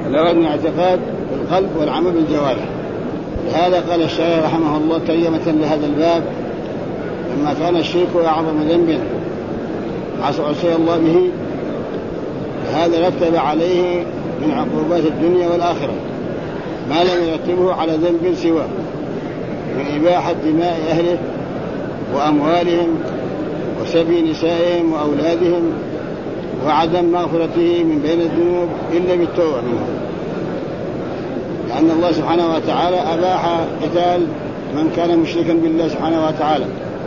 لوازم الاعتقاد بالقلب والعمل بالجوارح. لهذا قال الشاعر رحمه الله ترجمة لهذا الباب: لما كان الشرك أعظم ذنب عصي الله به، هذا رتب عليه من عقوبات الدنيا والآخرة ما لم يرتبه على ذنب سواه من إباحة دماء أهله وأموالهم وسبي نسائهم وأولادهم وعدم مغفرته من بين الذنوب إلا بالتوبة منه، لأن الله سبحانه وتعالى أباح قتال من كان مشركا بالله سبحانه وتعالى،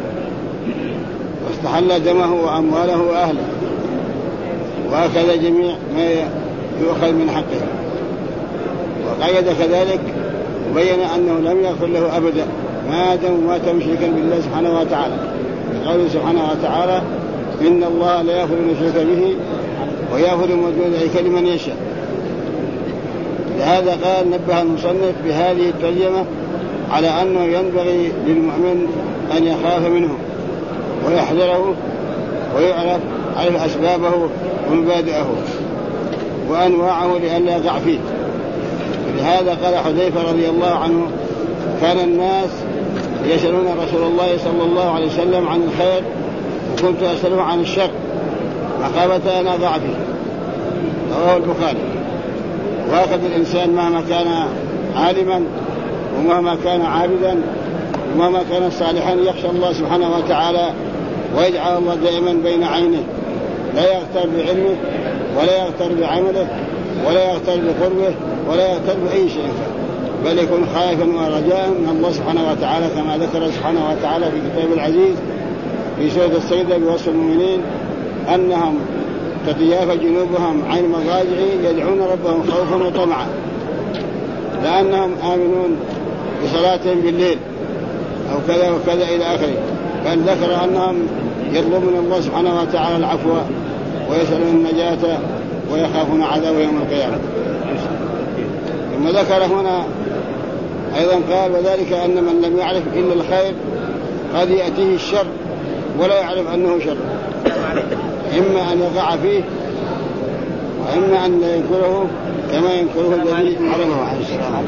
واستحل دمه وأمواله وأهله، وهكذا جميع ما يؤخذ من حقه. وقيد كذلك وبين أنه لم يغفر له أبدا ما دام مات مشركا بالله سبحانه وتعالى، قوله سبحانه وتعالى: إن الله لا يغفر أن يشرك به ويغفر ما دون ذلك لمن يشاء. لهذا قال نبه المصنف بهذه الترجمة على أنه ينبغي للمؤمن أن يخاف منه ويحذره ويعرف أسبابه ومبادئه وأنواعه لئلا يقع فيه. لهذا قال حذيفة رضي الله عنه: كان الناس يسألون رسول الله صلى الله عليه وسلم عن الخير وكنت أسأله عن الشر مخافة أن أقع فيه. رواه البخاري. وهكذا الإنسان مهما كان عالما ومهما كان عابدا ومهما كان صالحا يخشى الله سبحانه وتعالى ويجعل الله دائما بين عينه، لا يغتر بعلمه ولا يغتر بعمله ولا يغتر بقربه ولا يغتر بأي شيء، بل يكون خائفا ورجاء من الله سبحانه وتعالى، كما ذكر سبحانه وتعالى في كتاب العزيز في سورة السجدة بوصف المؤمنين أنهم تتجافى جنوبهم عن المضاجع يدعون ربهم خوفا وطمعا، لأنهم آمنون بصلاتهم بالليل أو كذا وكذا إلى آخره. بل ذكر أنهم يطلبون الله سبحانه وتعالى العفو ويسألون النجاة ويخافون عذاب يوم القيامة. ثم ذكر هنا أيضا قال: وذلك أن من لم يعرف إلا الخير قد يأتيه الشر ولا يعرف أنه شر، إما أن يقع فيه وإما أن ينكره كما ينكره الذي عرفه عليه السلام.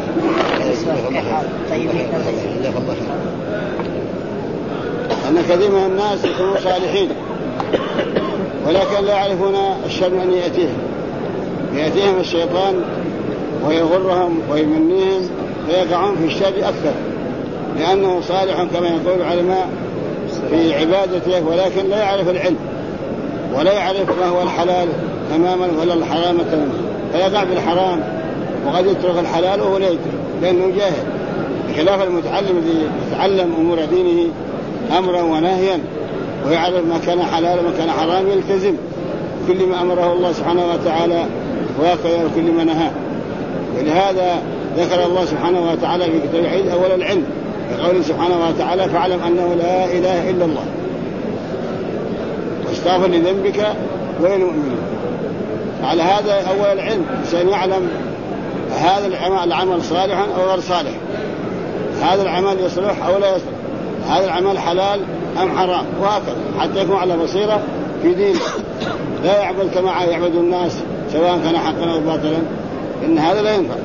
أن كثير من الناس يكونوا صالحين ولكن لا يعرفون الشر أن يأتيهم الشيطان ويغرهم ويمنيهم فيقعون في الشر أكثر، لأنه صالح كما يقول العلماء في عبادته ولكن لا يعرف العلم ولا يعرف ما هو الحلال تماما ولا الحرام تماما، فيقع بالحرام وقد يترك الحلال وهو لا يدري لأنه جاهل، بخلاف المتعلم الذي يتعلم أمور دينه أمرا ونهيا ويعرف ما كان حلال وما كان حرام يلتزم كل ما أمره الله سبحانه وتعالى ويقف كل ما نهاه. ولهذا ذكر الله سبحانه وتعالى في كتاب العيد أول العلم بقوله سبحانه وتعالى: فاعلم أنه لا إله إلا الله واستغفر لذنبك وللمؤمنين. على هذا أول العلم عشان يعلم هذا العمل صالحا أو غير صالح، هذا العمل يصلح أو لا يصلح، هذا العمل حلال أم حرام، وهكذا حتى يكون على بصيرة في دينه، لا يعبد كما يعبد الناس سواء كان حقا أو باطلا، إن هذا لا ينفع.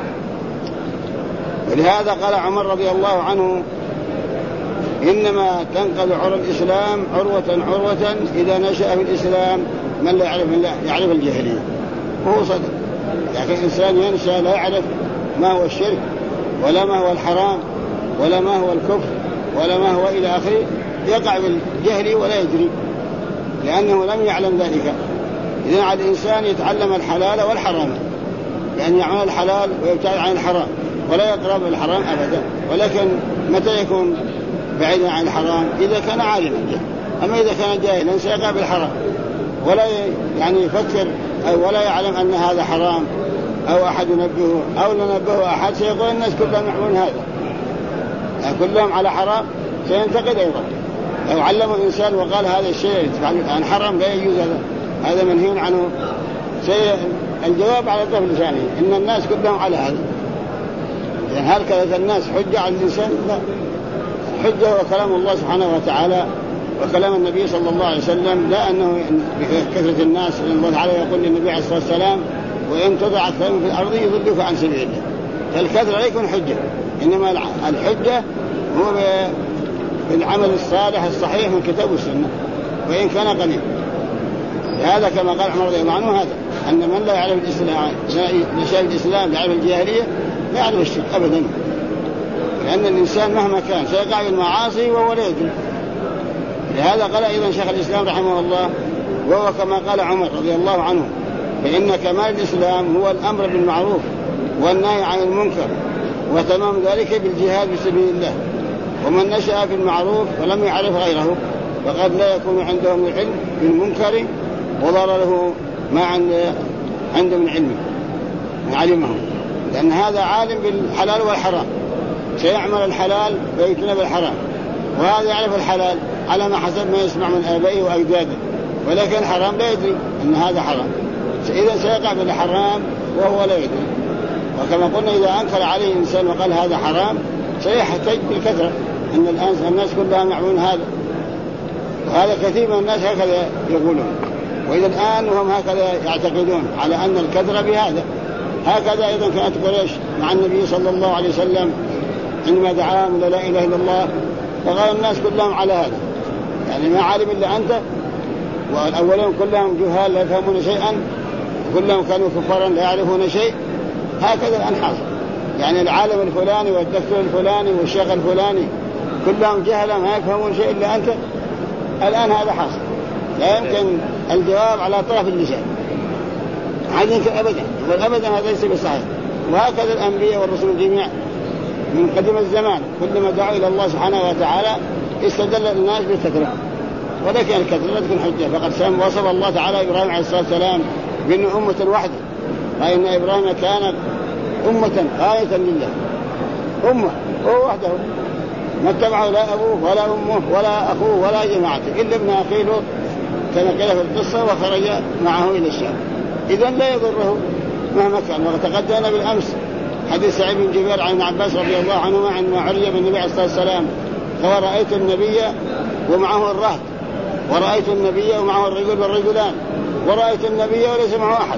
ولهذا قال عمر رضي الله عنه: إنما تنقض عرى الإسلام عروة إذا نشأ في الإسلام من لا يعرف الجاهلية. وهو صدق، لكن الإنسان ينشأ لا يعرف ما هو الشرك ولا ما هو الحرام ولا ما هو الكفر ولا ما هو إلى آخره، يقع بالجهل ولا يدري لأنه لم يعلم ذلك. إذن على الإنسان يتعلم الحلال والحرام، يعني يعمل الحلال ويبتعد عن الحرام ولا يقرب الحرام أبدا. ولكن متى يكون بعيدا عن الحرام؟ إذا كان عالما. أما إذا كان جاهلا سيقع بالحرام ولا يعني يفكر أو ولا يعلم أن هذا حرام أو أحد ينبهه أو لنبهه أحد سيقول الناس كلهم يعملون هذا، يعني كلهم على حرام سينتقد أيضا. لو علمه الإنسان وقال هذا الشيء عن حرام لا يجوز هذا منهي عنه، الجواب على طرف لسانه إن الناس كلهم على هذا. يعني هل كانت الناس حجة على الإنسان؟ لا، حجة هو كلام الله سبحانه وتعالى وكلام النبي صلى الله عليه وسلم، لا أنه بكثرة الناس. لأن الله تعالى يقول للنبي عليه الصلاة والسلام: وإن تضع أكثر في الأرض يضلك عن سبيل الله. فالكثرة لا يكون حجة، إنما الحجة هو بالعمل الصالح الصحيح من كتاب والسنة وإن كان قليل. هذا كما قال عمر رضي الله عنه هذا أن من لا يعرف الإسلام نشأ الإسلام يعرف الجاهلية لا يعرف الشرك أبدا، لأن الإنسان مهما كان سيقع بالمعاصي وهو لا يدري. لهذا قال أيضا شيخ الإسلام رحمه الله، وهو كما قال عمر رضي الله عنه فإن كمال الإسلام هو الأمر بالمعروف والنهي عن المنكر، وتمام ذلك بالجهاد في سبيل الله. ومن نشأ في المعروف ولم يعرف غيره فقد لا يكون عنده من العلم بالمنكر وضر له ما عنده من علمه من علمه، لأن هذا عالم بالحلال والحرام، سيعمل الحلال ويجتنب الحرام، وهذا يعرف الحلال على ما حسب ما يسمع من آبائه وأجداده، ولكن الحرام لا يدري أن هذا حرام، إذا سيقع بالحرام وهو لا يدري. وكما قلنا إذا أنكر عليه إنسان وقال هذا حرام سيحتج بالكثرة أن الناس كلهم يعملون هذا، وهذا كثير من الناس هكذا يقولون، وإذا الآن وهم هكذا يعتقدون على أن الكثرة بهذا. هكذا أيضا كانت قريش مع النبي صلى الله عليه وسلم عندما دعاهم إلى لا إله إلا الله فقال الناس كلهم على هذا، يعني ما عالم إلا أنت، والأولين كلهم جهال لا يفهمون شيئا، كلهم كانوا كفارا لا يعرفون شيء. هكذا الآن حاصل، يعني العالم الفلاني والدكتور الفلاني والشيخ الفلاني كلهم جهلا ما يفهمون شيء إلا أنت. الآن هذا حاصل، لا يمكن الجواب على طرف اللسان عادين أبدا، والأبدا هذا ليس بصحيح. وهكذا الأنبياء والرسل جميعا من قدم الزمان كلما دعوا إلى الله سبحانه وتعالى استدل الناس بالكثرة، ولكن الكثرة لا تكون حجة. فقد وصف الله تعالى إبراهيم عليه الصلاة والسلام بأنه أمة واحدة، فإن إبراهيم كان أمة قانتا لله، أمة هو وحده ما اتبعه لا أبوه ولا أمه ولا أخوه ولا جماعته إلا ابن أخيه لوط كما قيل في القصة وخرج معه إلى الشام. إذن لا يضره مهما كان. وتقدمنا بالأمس حديث سعيد بن جبير عن ابن عباس رضي الله عنهما عندما عرج بالنبي عليه الصلاة والسلام قال رأيت النبي ومعه الرهط، ورأيت النبي ومعه الرجل والرجلان، ورأيت النبي وليس معه أحد.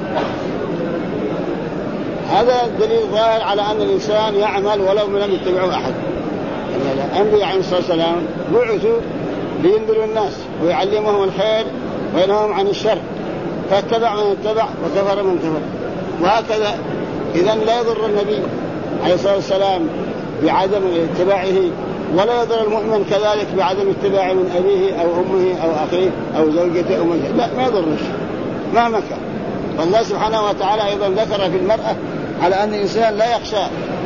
هذا دليل ظاهر على أن الإنسان يعمل ولو لم يتبعه أحد. الأنبياء عليه الصلاة والسلام بعثوا لينذروا الناس ويعلمهم الخير وينههم عن الشر، فاتبع من اتبع وكفر من كفر. وهكذا إذن لا يضر النبي عليه الصلاة والسلام بعدم اتباعه، ولا يضر المؤمن كذلك بعدم اتباعه من أبيه أو أمه أو أخيه أو زوجته أو مجهه، لا ما يضرش مهما كان. فالله سبحانه وتعالى أيضا ذكر في المرأة على أن الإنسان لا يخشى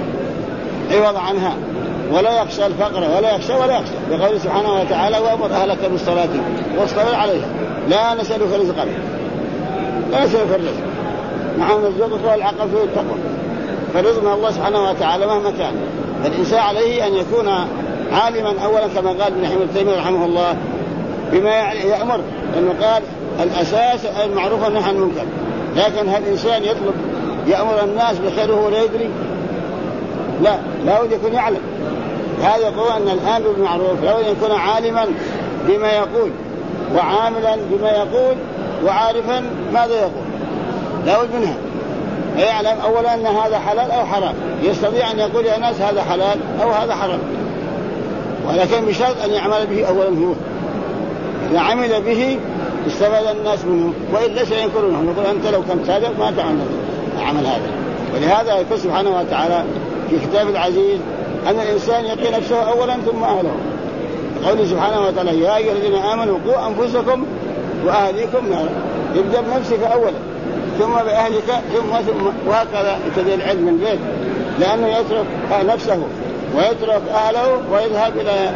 عوض عنها ولا يخشى الفقر ولا يخشى بقوله سبحانه وتعالى وأمر أهلك بالصلاة واصطبر عليها لا نسألك رزقا، لا نسألك الرزق، نحن نرزقك والعقل فيه التقوى. فالرزق من الله سبحانه وتعالى مهما كان. فالإنسان عليه أن يكون عالما أولا كما قال ابن تيمية رحمه الله بما يأمر، لأنه قال الأساس المعروف والنهي عن المنكر. لكن هل الإنسان يأمر الناس بخير وهو لا يدري؟ لا بد يكون يعلم. هذا يقول أن الآمر بالمعروف لا بد أن يكون عالما بما يقول وعاملا بما يقول وعارفا ماذا يقول، لا بد منها. يعلم أولا أن هذا حلال أو حرام، يستطيع أن يقول يا ناس هذا حلال أو هذا حرام، ولكن بشرط أن يعمل به أولا هو. إذا عمل به استفاد الناس منه، وإلا سينكرونه، يقول أنت لو كنت صادق ما تعمل هذا. ولهذا يقول سبحانه وتعالى في كتاب العزيز أن الإنسان يقي نفسه أولا ثم أهله. قوله سبحانه وتعالى يا أيها الذين آمنوا قوا أنفسكم وأهليكم نارا، يبدأ بنفسك أولا ثم بأهلك ثم وهكذا يبتدئ العلم من البيت، لأنه يترك نفسه ويترك أهله ويذهب إلى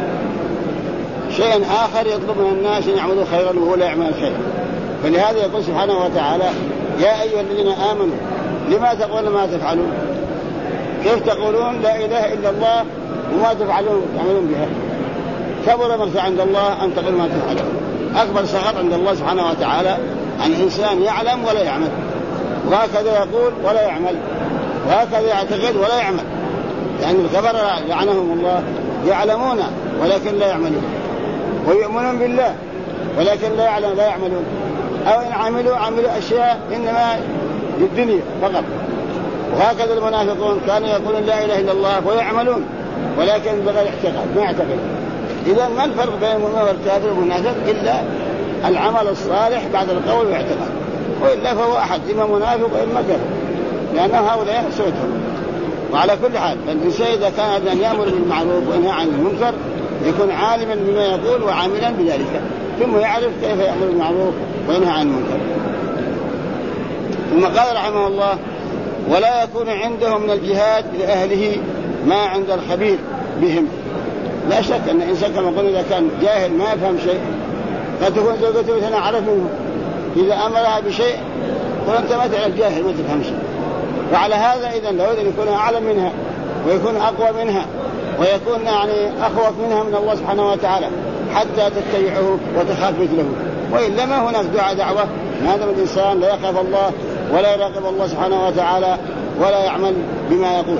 شيء آخر يطلب من الناس أن يعملوا خيرا وهو لا يعمل خيرا. فلهذا يقول سبحانه وتعالى يا أيها الذين آمنوا لما تقولون ما تفعلون، كيف تقولون لا إله إلا الله وما تفعلون تعملون بها؟ كبر مقتا عند الله أن تقول ما تفعلون. أكبر سخط عند الله سبحانه وتعالى أن الإنسان يعلم ولا يعمل، وهكذا يقول ولا يعمل، وهكذا يعتقد ولا يعمل. لأن الكفر لعنهم الله يعلمون ولكن لا يعملون، ويؤمنون بالله ولكن لا يعملون، أو إن عملوا أشياء إنما للدنيا فقط. وهكذا المنافقون كانوا يقولون لا إله إلا الله ويعملون ولكن بغير اعتقاد، ما يعتقد. إذا ما الفرق بين المؤمن والكافر والمنافق إلا العمل الصالح بعد القول والاعتقاد، وإلا فهو أحد، إما منافق وإما كافر، لأن هؤلاء سوتهم. وعلى كل حال الإنسان إذا كان أن يأمر بالمعروف وينهى عن المنكر يكون عالما بما يقول وعاملا بذلك، ثم يعرف كيف يأمر بالمعروف وينهى عن المنكر. ثم قال رحمه الله: ولا يكون عندهم من الجهاد لأهله ما عند الخبير بهم. لا شك أن الإنسان كما قلنا إذا كان جاهل ما يفهم شيء قد تكون زوجته مثلا عرف منه، إذا أمرها بشيء قل أنت ما تعرف، جاهل ما تفهم شيء. وعلى هذا إذا لابد أن يكون أعلم منها ويكون أقوى منها ويكون يعني أخوف منها من الله سبحانه وتعالى حتى تتبعه وتخاف مثله، وإلا ما هناك دعوة ما دام الإنسان لا يخاف الله ولا يراقب الله سبحانه وتعالى ولا يعمل بما يقول.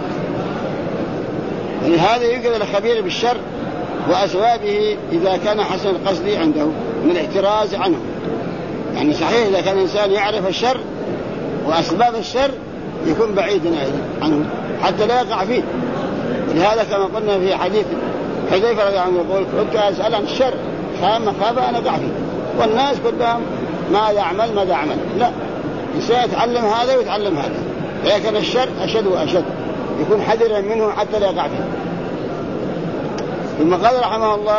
لهذا يوجد الخبير بالشر وأسبابه إذا كان حسن القصد عنده من الاحتراز عنه. يعني صحيح إذا كان الإنسان يعرف الشر وأسباب الشر يكون بعيدا عنه حتى لا يقع فيه. لهذا كما قلنا في حديث حذيفة رضي الله عنه يقول: كنت أسأل عن الشر خاف أن أقع فيه، والناس كلهم ماذا أعمل. لا، الإنسان يتعلم هذا ويتعلم هذا، لكن الشر أشد وأشد، يكون حذرا منه حتى لا يقع فيه. ثم قال رحمه الله: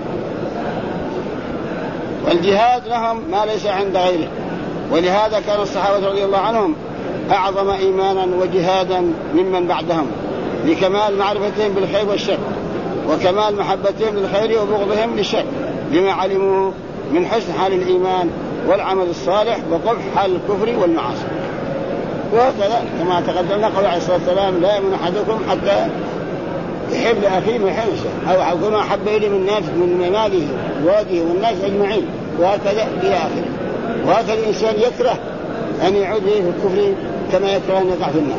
والجهاد لهم ما ليس عند غيره. ولهذا كان الصحابة رضي الله عنهم أعظم إيمانا وجهادا ممن بعدهم، لكمال معرفتهم بالخير والشر وكمال محبتهم للخير وبغضهم للشر، لما علموه من حسن حال الإيمان والعمل الصالح وقبح حال الكفر والمعاصي. وهكذا كما تقدمنا قال عليه الصلاة والسلام: لا يؤمن أحدكم حتى يحب لأخيه ما يحب نفسه، أو يكون أحب إليه من ماله ووالده والناس أجمعين، وهكذا إلى آخره. وهكذا الإنسان يكره أن يعود في الكفر كما يكره أن يقع في النار.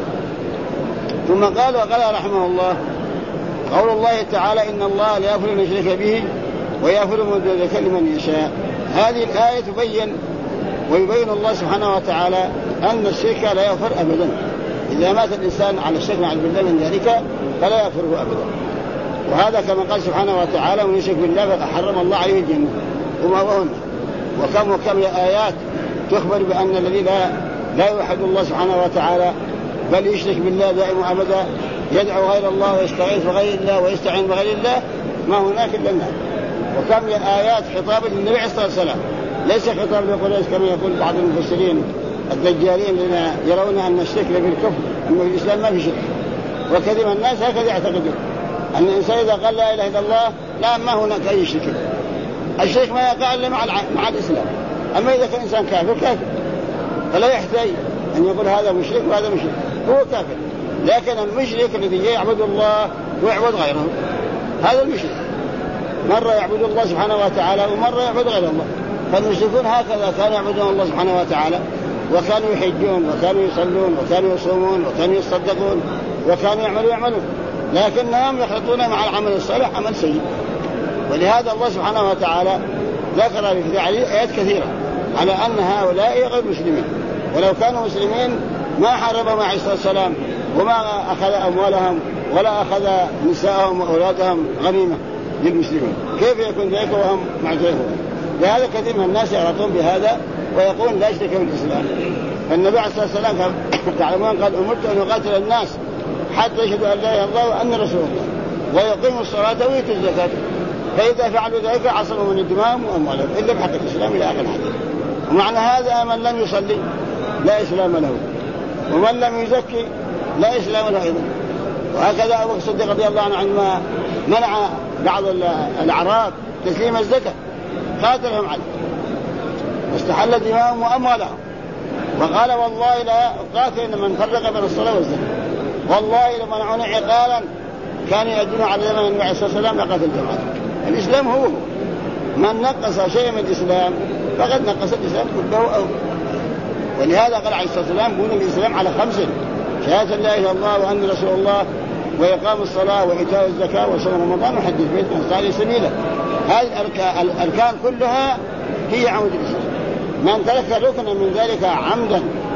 ثم وقال رحمه الله: قول الله تعالى: إن الله لا يغفر أن يشرك به ويغفر ما دون ذلك لمن يشاء. هذه الآية ويبين الله سبحانه وتعالى أن الشرك لا يغفر أبدا. إذا مات الإنسان على الشرك مع بالله من ذلك فلا يغفره أبدا. وهذا كما قال سبحانه وتعالى: ومن يشرك بالله فقد حرم الله عليه الجنة ومأواه النار. وكم آيات تخبر بأن الذي لا يوحد الله سبحانه وتعالى بل يشرك بالله دائما أبدا، يدعو غير الله ويستغيث بغير الله ويستعين بغير الله، ما هناك إلا النار. وكم آيات خطاب للنبي عليه الصلاة والسلام، ليس خطاب لقريش كما يقول بعض المفسرين الدجالين الذين يرون أن الشرك بالكفر، أما في الإسلام ما في شرك. وكثير الناس هكذا يعتقدون أن الإنسان إذا قال لا إله إلا الله لا ما هناك أي شرك. الشرك ما يقع إلا مع الإسلام. أما إذا كان إنسان كافر فلا يحتاج أن يقول هذا مشرك وهذا مشرك، هو كافر. لكن المشرك الذي يعبد الله ويعبد غيره هذا المشرك، مرة يعبد الله سبحانه وتعالى ومرة يعبد غير الله. فالمشركون هكذا كانوا يعبدون الله سبحانه وتعالى، وكانوا يحجون وكانوا يصلون وكانوا يصومون وكانوا يصدقون وكانوا يعملون، لكنهم يخلطون مع العمل الصالح عمل سيء. ولهذا الله سبحانه وتعالى ذكر في آيات كثيرة على أن هؤلاء غير مسلمين، ولو كانوا مسلمين ما حاربهم عليه الصلاة والسلام وما أخذ أموالهم ولا أخذ نساءهم وأولادهم غنيمة للمسلمين. كيف يكون ذلك وهم معترفون؟ لهذا كثير من الناس يعرضون بهذا ويقول لا يشرك بالإسلام. فالنبي عليه الصلاة والسلام تعلمون قال: أمرت أن أقاتل الناس حتى يشهدوا أن لا إله إلا الله وأن رسول الله ويقيموا الصلاة ويؤتوا الزكاة، فإذا فعلوا ذلك عصموا من الدماء وأموالهم إلا بحق الإسلام إلى آخر الحديث. ومعنى هذا من لم يصلي لا إسلام له، ومن لم يزكي لا إسلام له أيضا. وهكذا أبو الصديق رضي الله عنه عندما منع بعض الأعراب تسليم الزكاة قاتلهم عليه واستحل دماءهم وأموالهم، وقال: والله لا أقاتل من فرق بين الصلاة والزكاة، والله لو منعوني عقالا كانوا يأدون على زمن النبي عليه الصلاة والسلام لقاتل جماعة. الإسلام هو من نقص شيء من الإسلام فقد نقص الإسلام كله. ولهذا قال عليه الصلاة والسلام: بني الإسلام على 5: شهادة لا إله إلا الله وأن رسول الله وإقام الصلاة وإيتاء الزكاة وصوم رمضان وحج البيت من استطاع سبيلا. هذه الأركان كلها هي عمود الإسلام. من ترك ركنا من ذلك عمدا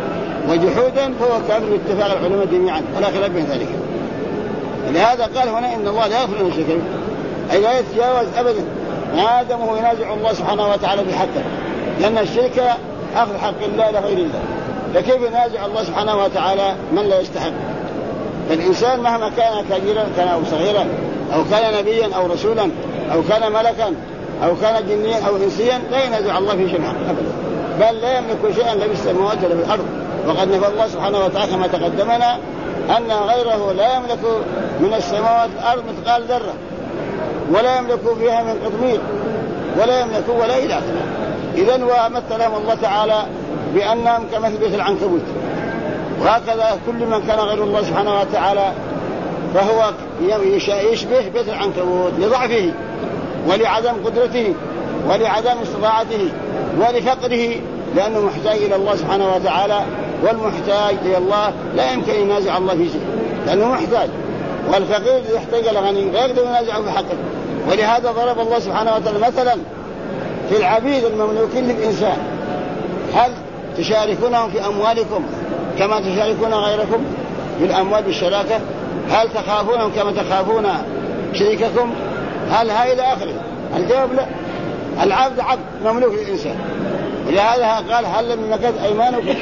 وجحودا فهو كافر باتفاق العلماء جميعا ولا خلاف بين ذلك. لهذا قال هنا إن الله لا يغفر لمن يشرك به، أي لا يتجاوز أبدا ما دام هو ينازع الله سبحانه وتعالى بحقه، لأن الشرك أخذ حق الله لغير الله، فكيف ينازع الله سبحانه وتعالى من لا يستحق؟ فالإنسان مهما كان كبيرا كان أو صغيرا أو كان نبيا أو رسولا أو كان ملكا أو كان جنيا أو إنسيا لا ينازع الله في شيء أبدا، بل لا يملك شيئا لا في السماوات ولا في الأرض. وقد نفى الله سبحانه وتعالى كما تقدمنا أن غيره لا يملك من السماوات والأرض مثقال ذرة، ولا يملك فيها من قطمير، ولا يملك ولا إلى آخره. إذن ومثلهم الله تعالى بأنهم كمثل بيت العنكبوت، وهكذا كل من كان غير الله سبحانه وتعالى فهو يشبه بيت العنكبوت لضعفه ولعدم قدرته ولعدم استطاعته ولفقره، لأنه محتاج إلى الله سبحانه وتعالى، والمحتاج إلى الله لا يمكن ينازع الله في شيء لأنه محتاج، والفقير يحتاج إلى غني لا يقدر ينازعه في حقه. ولهذا ضرب الله سبحانه وتعالى مثلا في العبيد المملوكين للإنسان: هل تشاركونهم في أموالكم كما تشاركون غيركم في الأموال بالشراكة؟ هل تخافونهم كما تخافون شريككم؟ هل هاي إلى آخره؟ الجواب لا. العبد عبد مملوك للإنسان، ولهذا قال: هل من نكث أيمانكم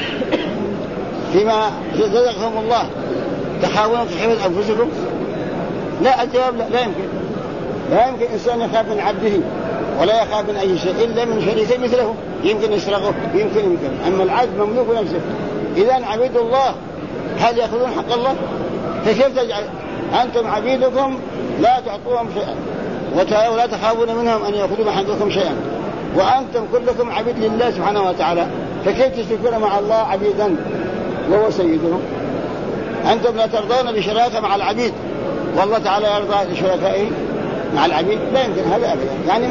فيما رزقكم الله تخافون كحفظ أنفسكم؟ لا، الجواب لا. لا يمكن إنسان يخاف من عبده ولا يخاف من أي شيء إلا من شريك مثله، يمكن يسرقه يمكن. أما العبد مملوك نفسه. إذن عبيد الله هل يأخذون حق الله؟ فكيف تجعل أنتم عبيدكم لا تعطوهم شيئا ولا تخافون منهم أن يأخذوا من حقكم شيئا، وأنتم كلكم عبيد لله سبحانه وتعالى، فكيف تشركون مع الله عبيدا وهو سيدهم؟ أنتم لا ترضون بشراكة مع العبيد والله تعالى يرضى لشركائه مع العبيد؟ لا يمكن هذا أبدا. يعني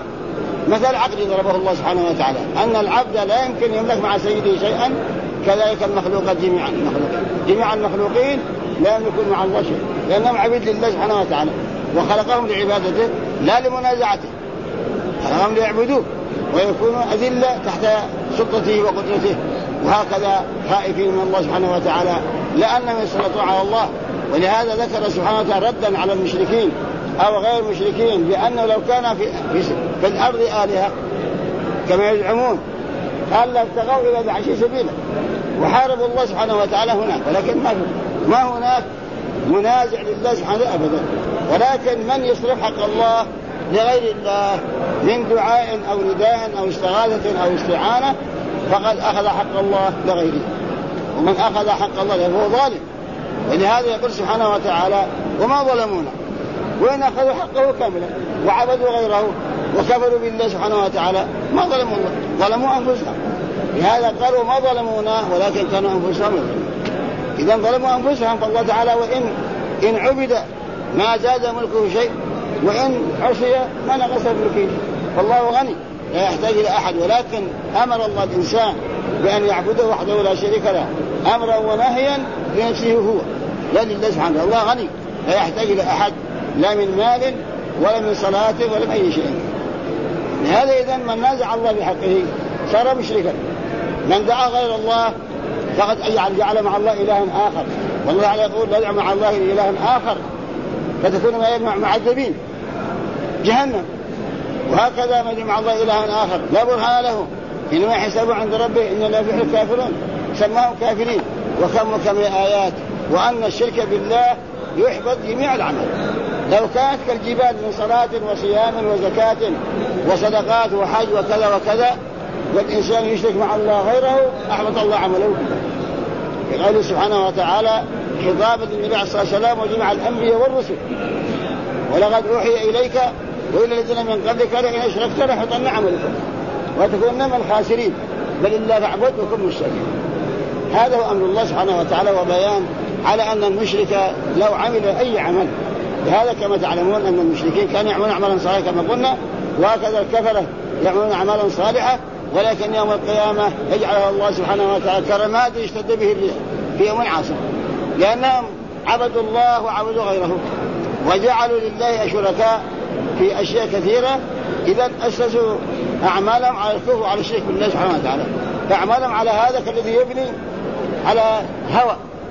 مثل عقل ضربه الله سبحانه وتعالى أن العبد لا يمكن يملك مع سيده شيئا، كذلك المخلوقات جميع المخلوقين لا يملكون مع الله شيء، لأنهم عبيد لله سبحانه وتعالى، وخلقهم لعبادته لا لمنازعته، خلقهم ليعبدوه ويكونوا أذلة تحت سلطته وقدرته، وهكذا خائفين من الله سبحانه وتعالى لأنهم يسلطون على الله. ولهذا ذكر سبحانه وتعالى ردا على المشركين أو غير المشركين بأنه لو كان في الأرض آلهة كما يزعمون قال ابتغوا إلى بعشي سبيلا وحاربوا الله سبحانه وتعالى هناك، ولكن ما هناك منازع لله سبحانه أبدا. ولكن من يصرف حق الله لغير الله من دعاء أو نداء أو استغاثة أو استعانة فقد أخذ حق الله لغيره، ومن أخذ حق الله فهو ظالم. ولهذا يقول سبحانه وتعالى: وما ظلمونا، وإن أخذوا حقه كاملا وعبدوا غيره وكفروا بالله سبحانه وتعالى ما ظلموا الله، ظلموا أنفسهم. لهذا قالوا ما ظلمونا ولكن كانوا أنفسهم يظلمون. إذا ظلموا أنفسهم، فالله تعالى وإن عبد ما زاد ملكه شيء، وإن عصي ما نقص ملكه، فالله غني لا يحتاج إلى أحد. ولكن أمر الله الإنسان بأن يعبده وحده لا شريك له أمرا ونهيا لنفسه هو، لا لله سبحانه. الله غني لا يحتاج إلى أحد، لا من مال ولا من صلاة ولا من أي شيء. لهذا إذن من نازع الله بحقه صار مشركا. من دعا غير الله فقد جعل مع الله إلها آخر، والله تعالى يقول: لا يدع مع الله إلها آخر فتكون معذبين جهنم. وهكذا من مع الله إلها آخر لا برهان له إنما حسابه عند ربه إن لا يفلح الكافرون، سماهم كافرين. وكم آيات وأن الشرك بالله يحبط جميع العمل. لو كانت كالجبال من صلاة وصيام وزكاة وصدقات وحج وكذا وكذا، والإنسان يشرك مع الله غيره أحبط الله عمله. يقول سبحانه وتعالى خطابا للنبي عليه الصلاة والسلام وجميع الأنبياء والرسل: ولقد أوحي إليك وإلى الذين من قبلك لئن أشركت ليحبطن عملكم وتكونن من الخاسرين بل الله فاعبد وكن من الشاكرين. هذا هو أمر الله سبحانه وتعالى، وبيان على أن المشرك لو عمل أي عمل. لهذا كما تعلمون أن المشركين كانوا يعملون أعمالا صالحة كما قلنا، وهكذا الكفرة يعملون أعمالا صالحة، ولكن يوم القيامة يجعلها الله سبحانه وتعالى كرماد يشتد به الريح في يوم عاصف، لأنهم عبدوا الله وعبدوا غيره وجعلوا لله شركاء في أشياء كثيرة. إذا أسسوا أعمالهم على الكفر وعلى الشرك بالله سبحانه وتعالى، فأعمالهم على هذا كالذي يبني على هوى.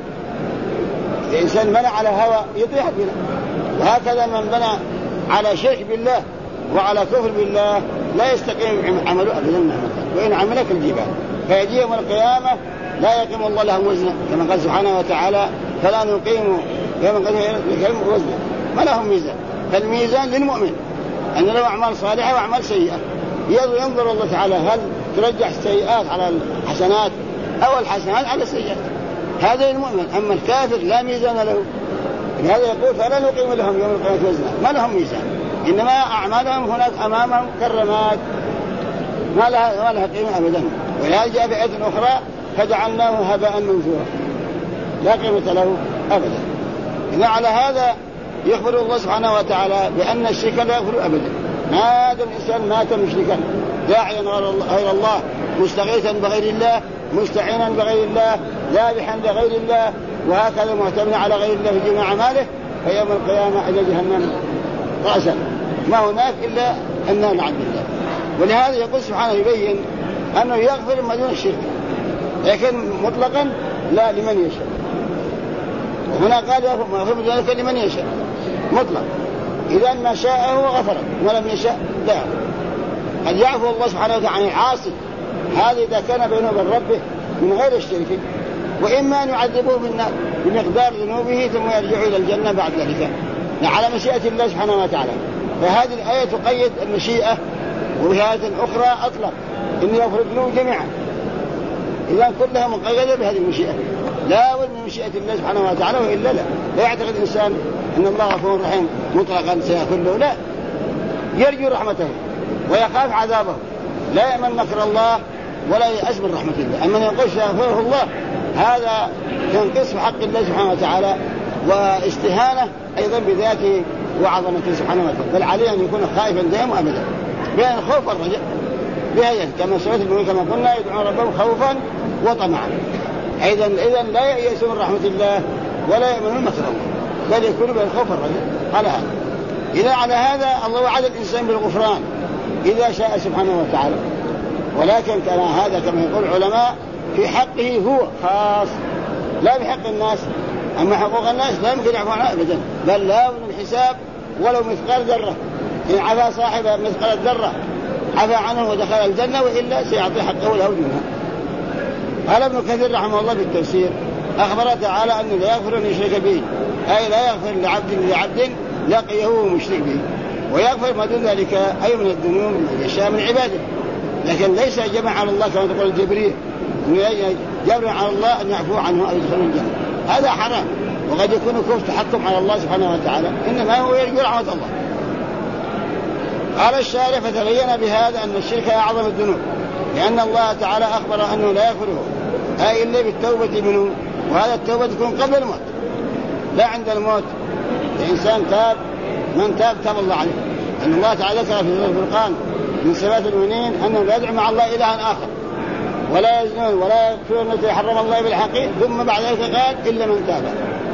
الإنسان بنى على هوى يطيح بنا، وهكذا من بنى على شرك بالله وعلى كفر بالله لا يستقيم عمله أبدا مهما كان وإن عملك الجبال. فيجي يوم القيامة لا يقيم الله لهم وزنا، كما قال سبحانه وتعالى فلا نقيم يوم القيامة وزنا، ما لهم ميزان. فالميزان للمؤمن أن له أعمال صالحة وأعمال سيئة، ينظر الله تعالى هل ترجح السيئات على الحسنات أو الحسنات على السيئات، هذا المؤمن. أما الكافر لا ميزان له، لهذا يقول فلا نقيم لهم يوم القيامة وزنا، ما لهم ميزان، إنما أعمالهم هناك أمامهم كالرماد ما لها قيمة أبدا. ولهذا جاء في آية أخرى فجعلناه هباء منثورا لا قيمة له أبدا. إذا على هذا يخبر الله سبحانه وتعالى بأن الشرك لا يغفر أبدا، ما دام الإنسان مات مشركا داعيا غير الله، مستغيثا بغير الله، مستعينا بغير الله، ذابحا لغير الله، وهكذا معتمدا على غير الله في جميع أعماله، فيوم القيامة إلى جهنم رأسا، ما هناك إلا النار نعوذ بالله. ولهذا يقول سبحانه يبين أنه يغفر ما دون الشرك، لكن مطلقا لا لمن يشاء. وهنا قال يغفر ذلك لمن يشاء مطلق، إذا ما شاءه غفر ولم يشاء لا. قد يعفو الله سبحانه وتعالى عن العاصي، هذا إذا كان بينه وبين ربه من غير الشرك، وإما أن يعذبه بالنار بمقدار ذنوبه ثم يرجع إلى الجنة بعد ذلك على مشيئة الله سبحانه وتعالى. فهذه الآية تقيد المشيئة، وفي آية أخرى أطلق إن يغفر الذنوب جميعا، إذا كلها مقيدة بهذه المشيئة، لا بد من مشيئة الله سبحانه وتعالى، وإلا لا يعتقد الإنسان أن الله غفور رحيم مطلقا سيغفر له، لا، يرجو رحمته ويخاف عذابه، لا يأمن مكر الله ولا يأس من رحمة الله. أما يقول سيغفره الله هذا ينقص في حق الله سبحانه وتعالى واستهانة أيضا بذاته وعظمته سبحانه وتعالى، بل عليه أن يكون خائفا دائما وأبدا بين الخوف والرجاء بهذا، كما سورة المؤمنون كما قلنا يدعون ربهم خوفا وطمعا. إذا لا يأسوا من رحمة الله ولا يأمنون مكر الله، بل يكونوا بين الخوف والرجاء على هذا. إذا على هذا الله وعد الإنسان بالغفران إذا شاء سبحانه وتعالى، ولكن كان هذا كما يقول العلماء في حقه هو خاص لا بحق الناس. أما حقوق الناس لا يمكن يعفو عنها أبدا، بل لا من الحساب ولو مثقال ذرة، إن عفا صاحبه مثقال ذرة عفا عنه ودخل الجنة، وإلا سيعطي حقه له منها. قال ابن كثير رحمه الله في التفسير أخبر تعالى أنه لا يغفر أن يشرك به، أي لا يغفر لعبد لقيه ومشرك به، ويغفر ما دون ذلك أي من الذنوب يشاء من عباده، لكن ليس جمع على الله كما تقول الجبرية جبر على الله أن يعفو عنه أو يدخل الجنة، هذا حرام، وقد يكون كفر تحكم على الله سبحانه وتعالى، إنما هو يرجو رحمة الله. قال الشارع فتبين بهذا أن الشرك أعظم الذنوب، لأن الله تعالى أخبر أنه لا يغفره أي إلا بالتوبة منه، وهذا التوبة تكون قبل الموت لا عند الموت. الإنسان تاب، من تاب الله عليه، أن الله تعالى ذكر في سورة الفرقان من صفات المؤمنين أنه لا يدعو مع الله إلها آخر، ولا يزنون ولا يكفرون التي حرم الله بالحق، ثم بعد ذلك قال إلا من تاب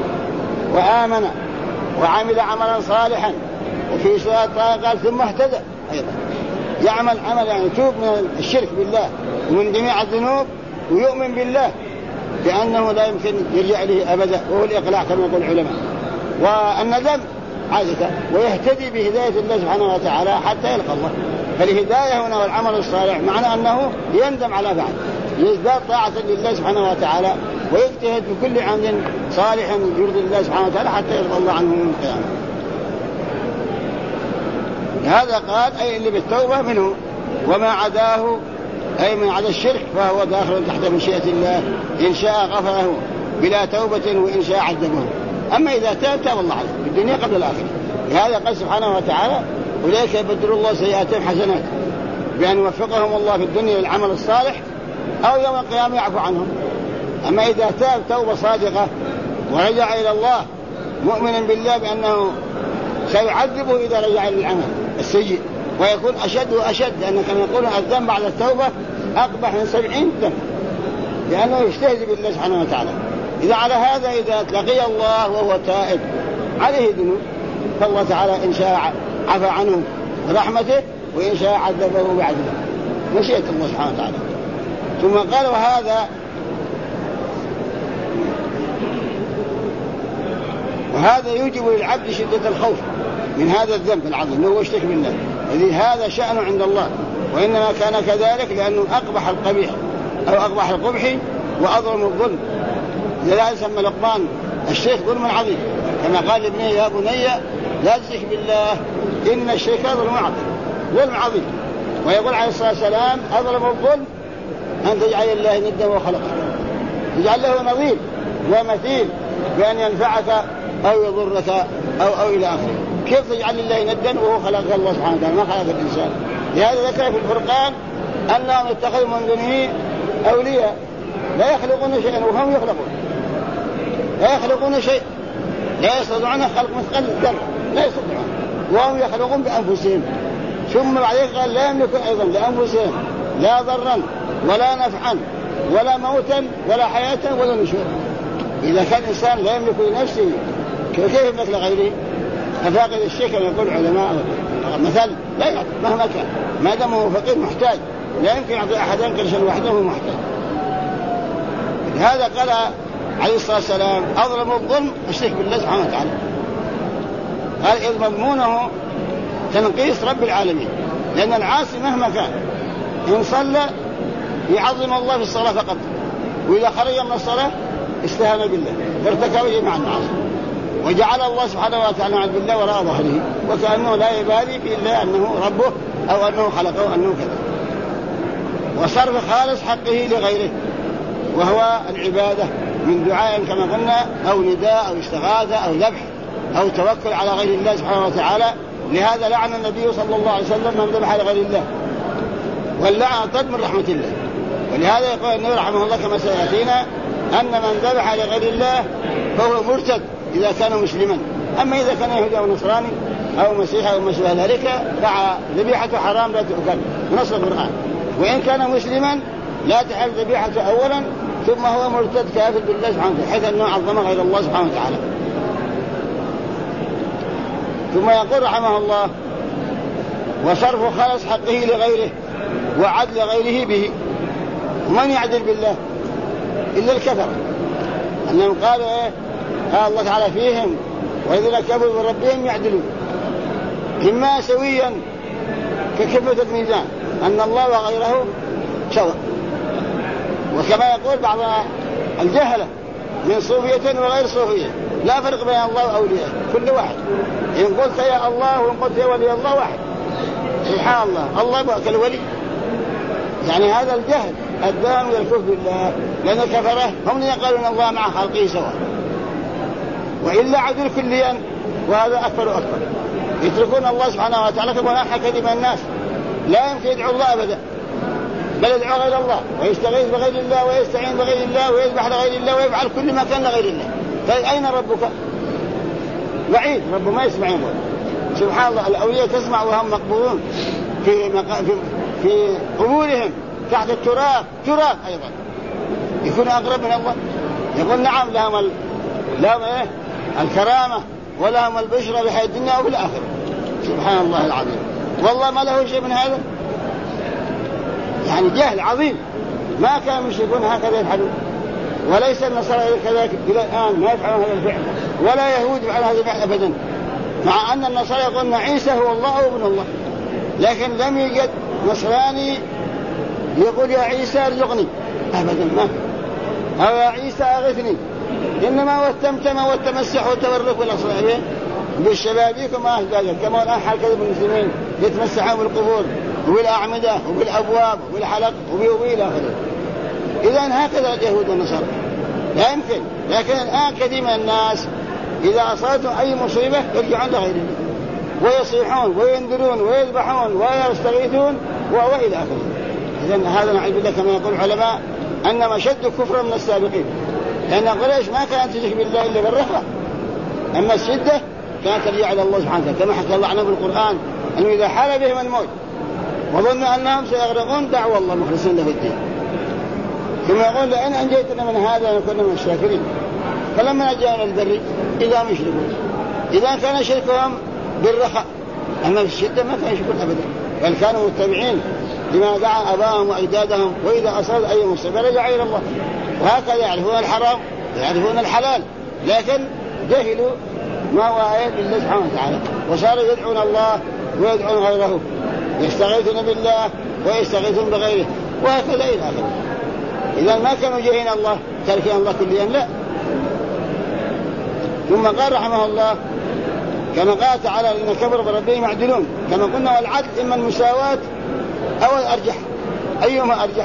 وآمن وعمل عملا صالحا. وفي سورة طه قال ثم اهتدى أيضا، يعمل عمل يعني يتوب من الشرك بالله ومن جميع الذنوب ويؤمن بالله بأنه لا يمكن يرجع إليه أبدا، وهو الإقلاع كما يقول العلماء، والندم عادة، ويهتدي بهداية الله سبحانه وتعالى حتى يلقى الله. فالهداية هنا والعمل الصالح معنى أنه يندم على بعض، يزداد طاعة لله سبحانه وتعالى، ويجتهد بكل عمل صالح يرضي الله سبحانه وتعالى حتى يرضى الله عنه من القيامة. هذا قال أي اللي بالتوبة منه، وما عداه أي من عدا الشرك فهو داخل تحت مشيئة الله، إن شاء غفره بلا توبة وإن شاء عذبه. أما إذا تاب الله عليه في الدنيا قبل الآخرة. لهذا قال سبحانه وتعالى أولئك يبدل الله سيئاتهم حسنات، بأن يوفقهم الله في الدنيا للعمل الصالح أو يوم القيامة يعفو عنهم. أما إذا تاب توبة صادقة ورجع إلى الله مؤمنا بالله بأنه سيعذبه إذا رجع للعمل السيء، ويكون أشد وأشد، لأن كما يقولون الذنب بعد التوبة أقبح من 70 ذنب، لأنه يجتهد بالله سبحانه وتعالى. إذا على هذا إذا لقي الله وهو تائب عليه ذنوب، فالله تعالى إن شاء عفى عنه برحمته وإن شاء عذبه بعذابه، مشيئة الله سبحانه وتعالى. ثم قال وهذا وهذا يوجب للعبد شدة الخوف من هذا الذنب العظيم اللي هو الشرك بالله، الذي هذا شأنه عند الله، وإنما كان كذلك لأنه أقبح القبيح أو أقبح القبح وأظلم الظلم. لذلك سمى لقمان الشرك ظلم عظيم، كما قال لابنه يا بني لا تشرك بالله إن الشرك ظلم عظيم. ويقول عليه الصلاة والسلام أظلم الظلم أن تجعل الله ندا وخلقك، تجعل له نظير ومثيل بأن ينفعك أو يضرك أو إلى آخره. كيف تجعل الله ندا وهو خلق الله سبحانه وتعالى ما خلق الإنسان؟ لهذا ذكر في الفرقان أنهم اتخذوا من دونه أولياء لا يخلقون شيئا وهم يخلقون، لا يخلقون شيء، لا يستطيعون خلق مثقال الذرة، لا يستطيعون، وهم يخلقون بأنفسهم. ثم بعدين قال لا يملكون أيضا لأنفسهم لا ضرا ولا نفعا ولا موتا ولا حياة ولا نشور. إذا كان الإنسان لا يملك لنفسه كيف يملك لغيره؟ ففاقد الشيء كما يقول العلماء مثل لا يعطي مهما كان، ما دام هو فقير محتاج لا يمكن يعطي أحدا قرشا وحده وهو محتاج. هذا قال عليه الصلاة والسلام أظلم الظلم الشرك بالله سبحانه وتعالى. قال إذ مضمونه تنقيص رب العالمين، لأن العاصي مهما كان إن صلى يعظم الله في الصلاة فقط، وإذا خرج من الصلاة استهان بالله وارتكب جميع المعاصي وجعل الله سبحانه وتعالى عبد بالله وراء ظهره، وكأنه لا يبالي إلا أنه ربه أو أنه خلقه أو أنه كذا. وصرف خالص حقه لغيره وهو العبادة من دعاء كما قلنا أو نداء أو استغاثة أو ذبح أو توكل على غير الله سبحانه وتعالى. لهذا لعن النبي صلى الله عليه وسلم من ذبح لغير الله، واللعنة طرد من رحمة الله. ولهذا يقول النبي رحمه الله كما سيأتينا أن من ذبح لغير الله فهو مرتد إذا كان مسلما، أما إذا كان يهودي أو نصراني أو مسيحي أو ما شابه ذلك فذبيحته حرام لا تؤكل بنص القرآن. وإن كان مسلما لا تحل ذبيحته أولا ثم هو مرتد كافر بالله سبحانه وتعالى حيث أنه عظم غير الله سبحانه وتعالى. ثم يقول رحمه الله وصرف خلص حقه لغيره وعدل غيره به. من يعدل بالله إلا الكفر، أنهم قالوا قال الله تعالى فيهم وإذا كفروا بربهم يعدلون، إما سويا ككفة الميزان أن الله وغيره سواء. وكما يقول بعض الجهلة من صوفية وغير صوفية لا فرق بين الله وأولياء، كل واحد إن قلت يا الله وإن قلت يا ولي الله واحد. سبحان الله، الله بقى كالولي. يعني هذا الجهل الدام والكفر بالله، لأن كفره هم اللي يقولون أن الله مع خلقه سواء، وإلا عدل كليا وهذا أكبر وأكبر. يتركون الله سبحانه وتعالى كما نحن كذب الناس، لا يمكن يدعو الله أبدا بل يدعو غير الله ويستغيث بغير الله ويستعين بغير الله ويذبح لغير الله ويفعل كل ما كان لغير الله. طيب أين ربك؟ بعيد، رب ما يسمع يقول. سبحان الله، الأولياء تسمع وهم مقبورون في قبورهم تحت التراب أيضا يكون أقرب من الله. يقول نعم لهم الكرامة ولهم البشرى بحياة الدنيا وفي الآخرة. سبحان الله العظيم، والله ما له شيء من هذا. يعني جهل عظيم، ما كان مشركون هكذا يفعلون، وليس النصارى كذلك إلى الآن ما يفعلون هذا الفعل، ولا يهود يفعلون هذا الفعل أبدا، مع أن النصارى يقولون عيسى هو الله أو ابن الله، لكن لم يوجد نصراني يقول يا عيسى ارزقني أبدا، ما أو يا عيسى أغثني، إنما هو التمتم والتمسح والتورك والأصلاح بالشبابيك وما أهدى، كما الآن حال كذب المسلمين يتمسحون بالقبور وبالأعمدة وبالأبواب وبالحلق وبإلى آخره. إذن هكذا اليهود والنصارى لا يمكن. لكن الآن كثير من الناس إذا أصابتهم أي مصيبة يرجعون لغير الله ويصيحون وينذرون ويذبحون ويستغيثون وإلى آخره. إذن هذا نعوذ بالله كما يقول العلماء أنما شد كفرا من السابقين، لأن قريش ما كانت تشرك بالله إلا بالرخاء، أما الشدة كانت ترجع إلى الله سبحانه وتعالى، كما حكى الله عنه في القرآن أنه إذا حال بهم الموت وظنوا أنهم سيغرقون دعوا الله مخلصين له الدين، ثم يقول لئن أنجيتنا من هذا لنكون من الشاكرين. فلما نجانا البر إذا مشركون، إذا كان شركهم بالرخاء، أما في الشدة ما كانوا يشركون أبدا، بل كانوا متبعين لما دعا أباهم وأجدادهم، وإذا أصاب أي مصيبة رجعوا إلى الله. وهكذا يعرفون الحرام ويعرفون الحلال، لكن جهلوا ما هو آيات لله سبحانه وتعالى، وصاروا يدعون الله ويدعون غيره، يستغيثون بالله ويستغيثون بغيره، وهكذا إلى آخره. إذا ما كانوا جاهين الله تركين الله كليا، لا. ثم قال رحمه الله كما قال تعالى إن كفروا بربهم يعدلون، كما قلنا والعدل إما المساواة أو الأرجح، أيهما أرجح؟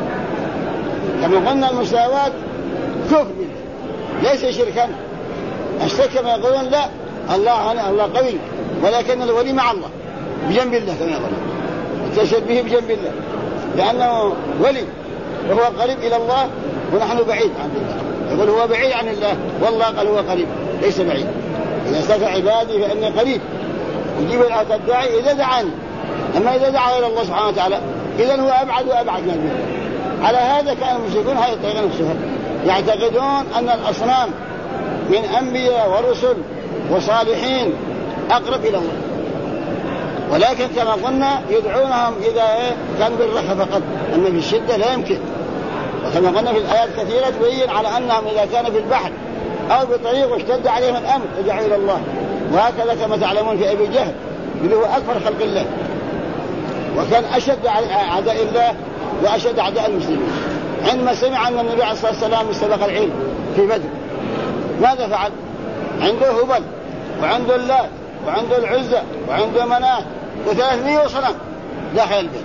كما قلنا المساواة كفر ليس شركا. الشرك كما يقولون لا، الله قوي ولكن الولي مع الله بجنب الله، كما يقولون التشهد به بجنب الله لأنه ولي وهو قريب إلى الله ونحن بعيد عن الله. يقول هو بعيد عن الله والله قال هو قريب ليس بعيد. إذا سأل عبادي فإني قريب يجيب الداعي إذا دعاني، أما إذا دعا إلى الله سبحانه وتعالى إذن هو أبعد وأبعد من الله. على هذا كان المشركون هذه الطريقة نفسها، يعتقدون أن الأصنام من أنبياء ورسل وصالحين أقرب إلى الله، ولكن كما قلنا يدعونهم إذا كان بالرخاء فقط، أما في الشدة لا يمكن. وكما قلنا في الآيات كثيرة تبين على أنهم إذا كانوا في البحر أو بطريق واشتد عليهم الأمر رجعوا إلى الله. وهكذا كما تعلمون في أبي جهل اللي هو أكبر خلق الله وكان أشد أعداء الله وأشد أعداء المسلمين، عندما سمع أن النبي عليه الصلاة والسلام استبق العلم في بدر ماذا فعل؟ عنده هبل وعنده اللات وعنده العزة وعنده منات و300 صنم داخل البيت،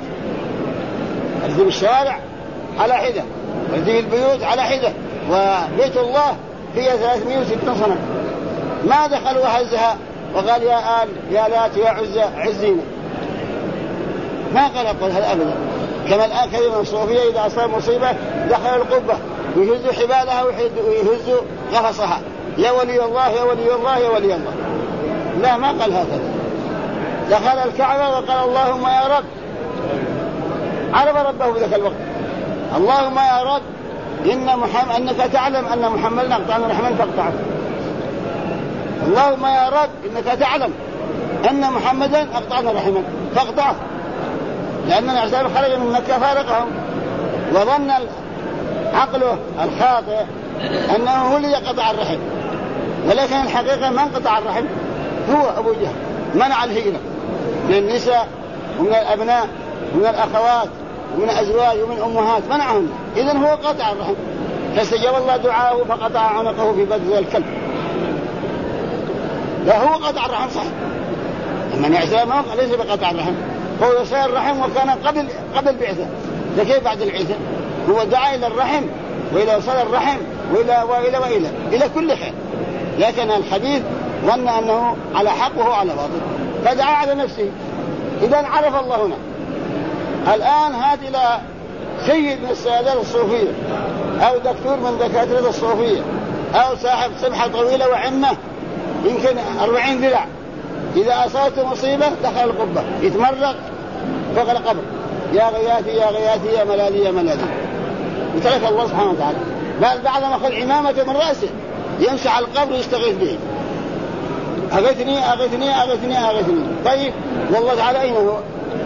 يرتب الشوارع على حدة ويرتب البيوت على حدة، وبيت الله فيها 360 صنم. ما دخل وهزها وقال يا آل يا لات يا عزة عزينا، ما قال أقول هذا أبدا. كما الآن كلمة الصوفية إذا أصاب مصيبة دخلوا القبة ويهزوا حبالها ويهزوا قفصها يا ولي الله يا ولي الله يا ولي الله. لا، ما قال هكذا. دخل الكعبة وقال اللهم يا رب، عرف ربه في ذاك الوقت، اللهم يا رب أنك تعلم أن محمدا أقطعنا رحما فاقطعه. اللهم يا رب إنك تعلم أن محمدا أقطعنا رحما فاقطعه، لأن الأعزاب خرج من مكة فارقهم وظن عقله الخاطئ أنه هو الذي قطع الرحم، ولكن الحقيقة من قطع الرحم هو أبو جهل، منع الهجرة من النساء ومن الأبناء ومن الأخوات ومن الأزواج ومن أمهات، منعهم. إذن هو قطع الرحم، فاستجاب الله دعاه فقطع عنقه في بدء الكلب. لا، هو قطع الرحم صح، أما الإعزاب ليس بقطع الرحم، هو يصير الرحم وكان قبل بعثة، لكن بعد العثة هو دعا إلى الرحم وإلى وصل الرحم وإلى كل خير، لكن الحديث ظن أنه على حق وهو على باطل فدعا على نفسه. إذن عرف الله هنا. الآن هات إلى سيد من السادات الصوفية أو دكتور من دكاترة الصوفية أو صاحب سبحة طويلة وعمة يمكن 40 ذراع، إذا أصابته مصيبة دخل القبة يتمرق فوق القبر يا غياثي يا غياثي يا ملاذي يا ملاذي، وترك الله سبحانه وتعالى. بعد ما أخذ عمامة من رأسه يمشي على القبر ويستغيث به، أغثني أغثني أغثني أغثني. طيب والله تعالى أين هو؟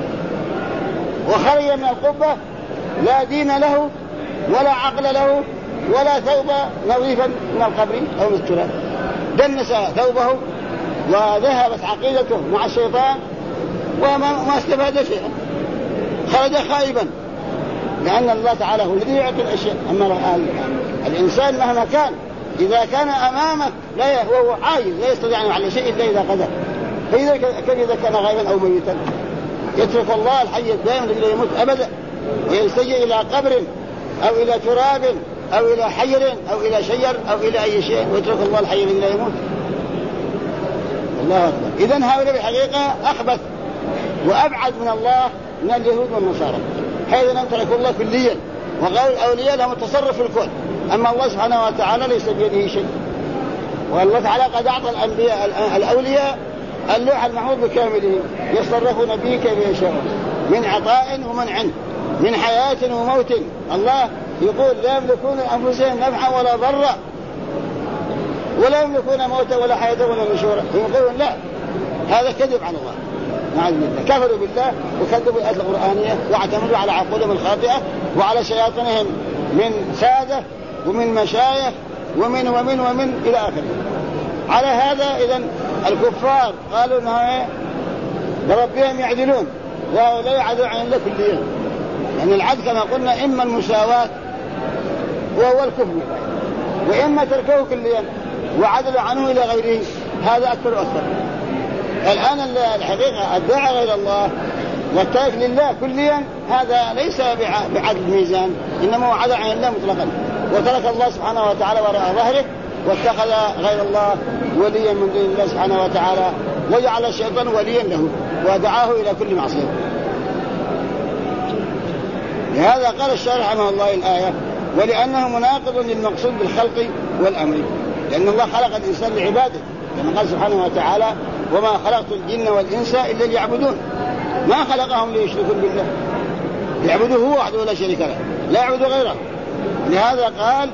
وخرج من القبة لا دين له ولا عقل له ولا ثوب نظيفا من القبر أو من التراب، دنس ثوبه وذهبت عقيدته مع الشيطان وما استفاد شيئا، خرج خائبا، لأن الله تعالى هو الذي يعطي الأشياء. أما الإنسان مهما كان إذا كان أمامه وهو عاجز لا يستطيع أن يفعل شيء إلا إذا قدر، فإذا كان غائبا أو ميتا يترك الله الحي الدائم الذي لا يموت أبدا ويلتجئ إلى قبر أو إلى تراب أو إلى حجر أو إلى شجر أو إلى أي شيء، ويترك الله الحي الذي لا يموت. الله أكبر. إذن هؤلاء بحقيقة أخبث وأبعد من الله من اليهود والنصارى، حيث لم ترك الله كليا وقول الأولياء لهم التصرف في الكون، أما الله سبحانه وتعالى ليس بيده شيء. والله تعالى قد أعطى الأنبياء الأولياء اللوح المحفوظ بكامله يصرفون به كيف يشاءون من عطاء ومنع، من حياة وموت. الله يقول لا يملكون أنفسهم نفعا ولا ضرا ولا يملكون موتا ولا حياة ولا نشورا، يقولون لا، هذا كذب على الله. كفروا بالله وكذبوا الآيات القرآنية واعتمدوا على عقولهم الخاطئة وعلى شياطينهم من سادة ومن مشايخ ومن إلى آخره. على هذا إذن الكفار قالوا إنهم بربهم يعدلون ولا يعدل عن الله كليا، لأن العدل كما قلنا إما المساواة وهو الكفر، وإما تركه كليا وعدل عنه إلى غيره، هذا أكثر وأكثر. الآن الحقيقة الداعي غير الله والترك لله كليا هذا ليس بعدل ميزان، إنما هو عدل عن الله مطلقا، وترك الله سبحانه وتعالى وراء ظهره واتخذ غير الله وليا من دون الله سبحانه وتعالى، وجعل الشيطان وليا له ودعاه إلى كل معصية. لهذا قال الشارح رحمه الله الآية ولأنه مناقض للمقصود بالخلق والأمر، لأن الله خلق الإنسان لعباده كما قال سبحانه وتعالى وما خلقت الجن والإنس إلا ليعبدون، ما خلقهم ليشركون بالله، يعبدوه هو وحده لا شريك له، لا يعبدوا غيره. لهذا قال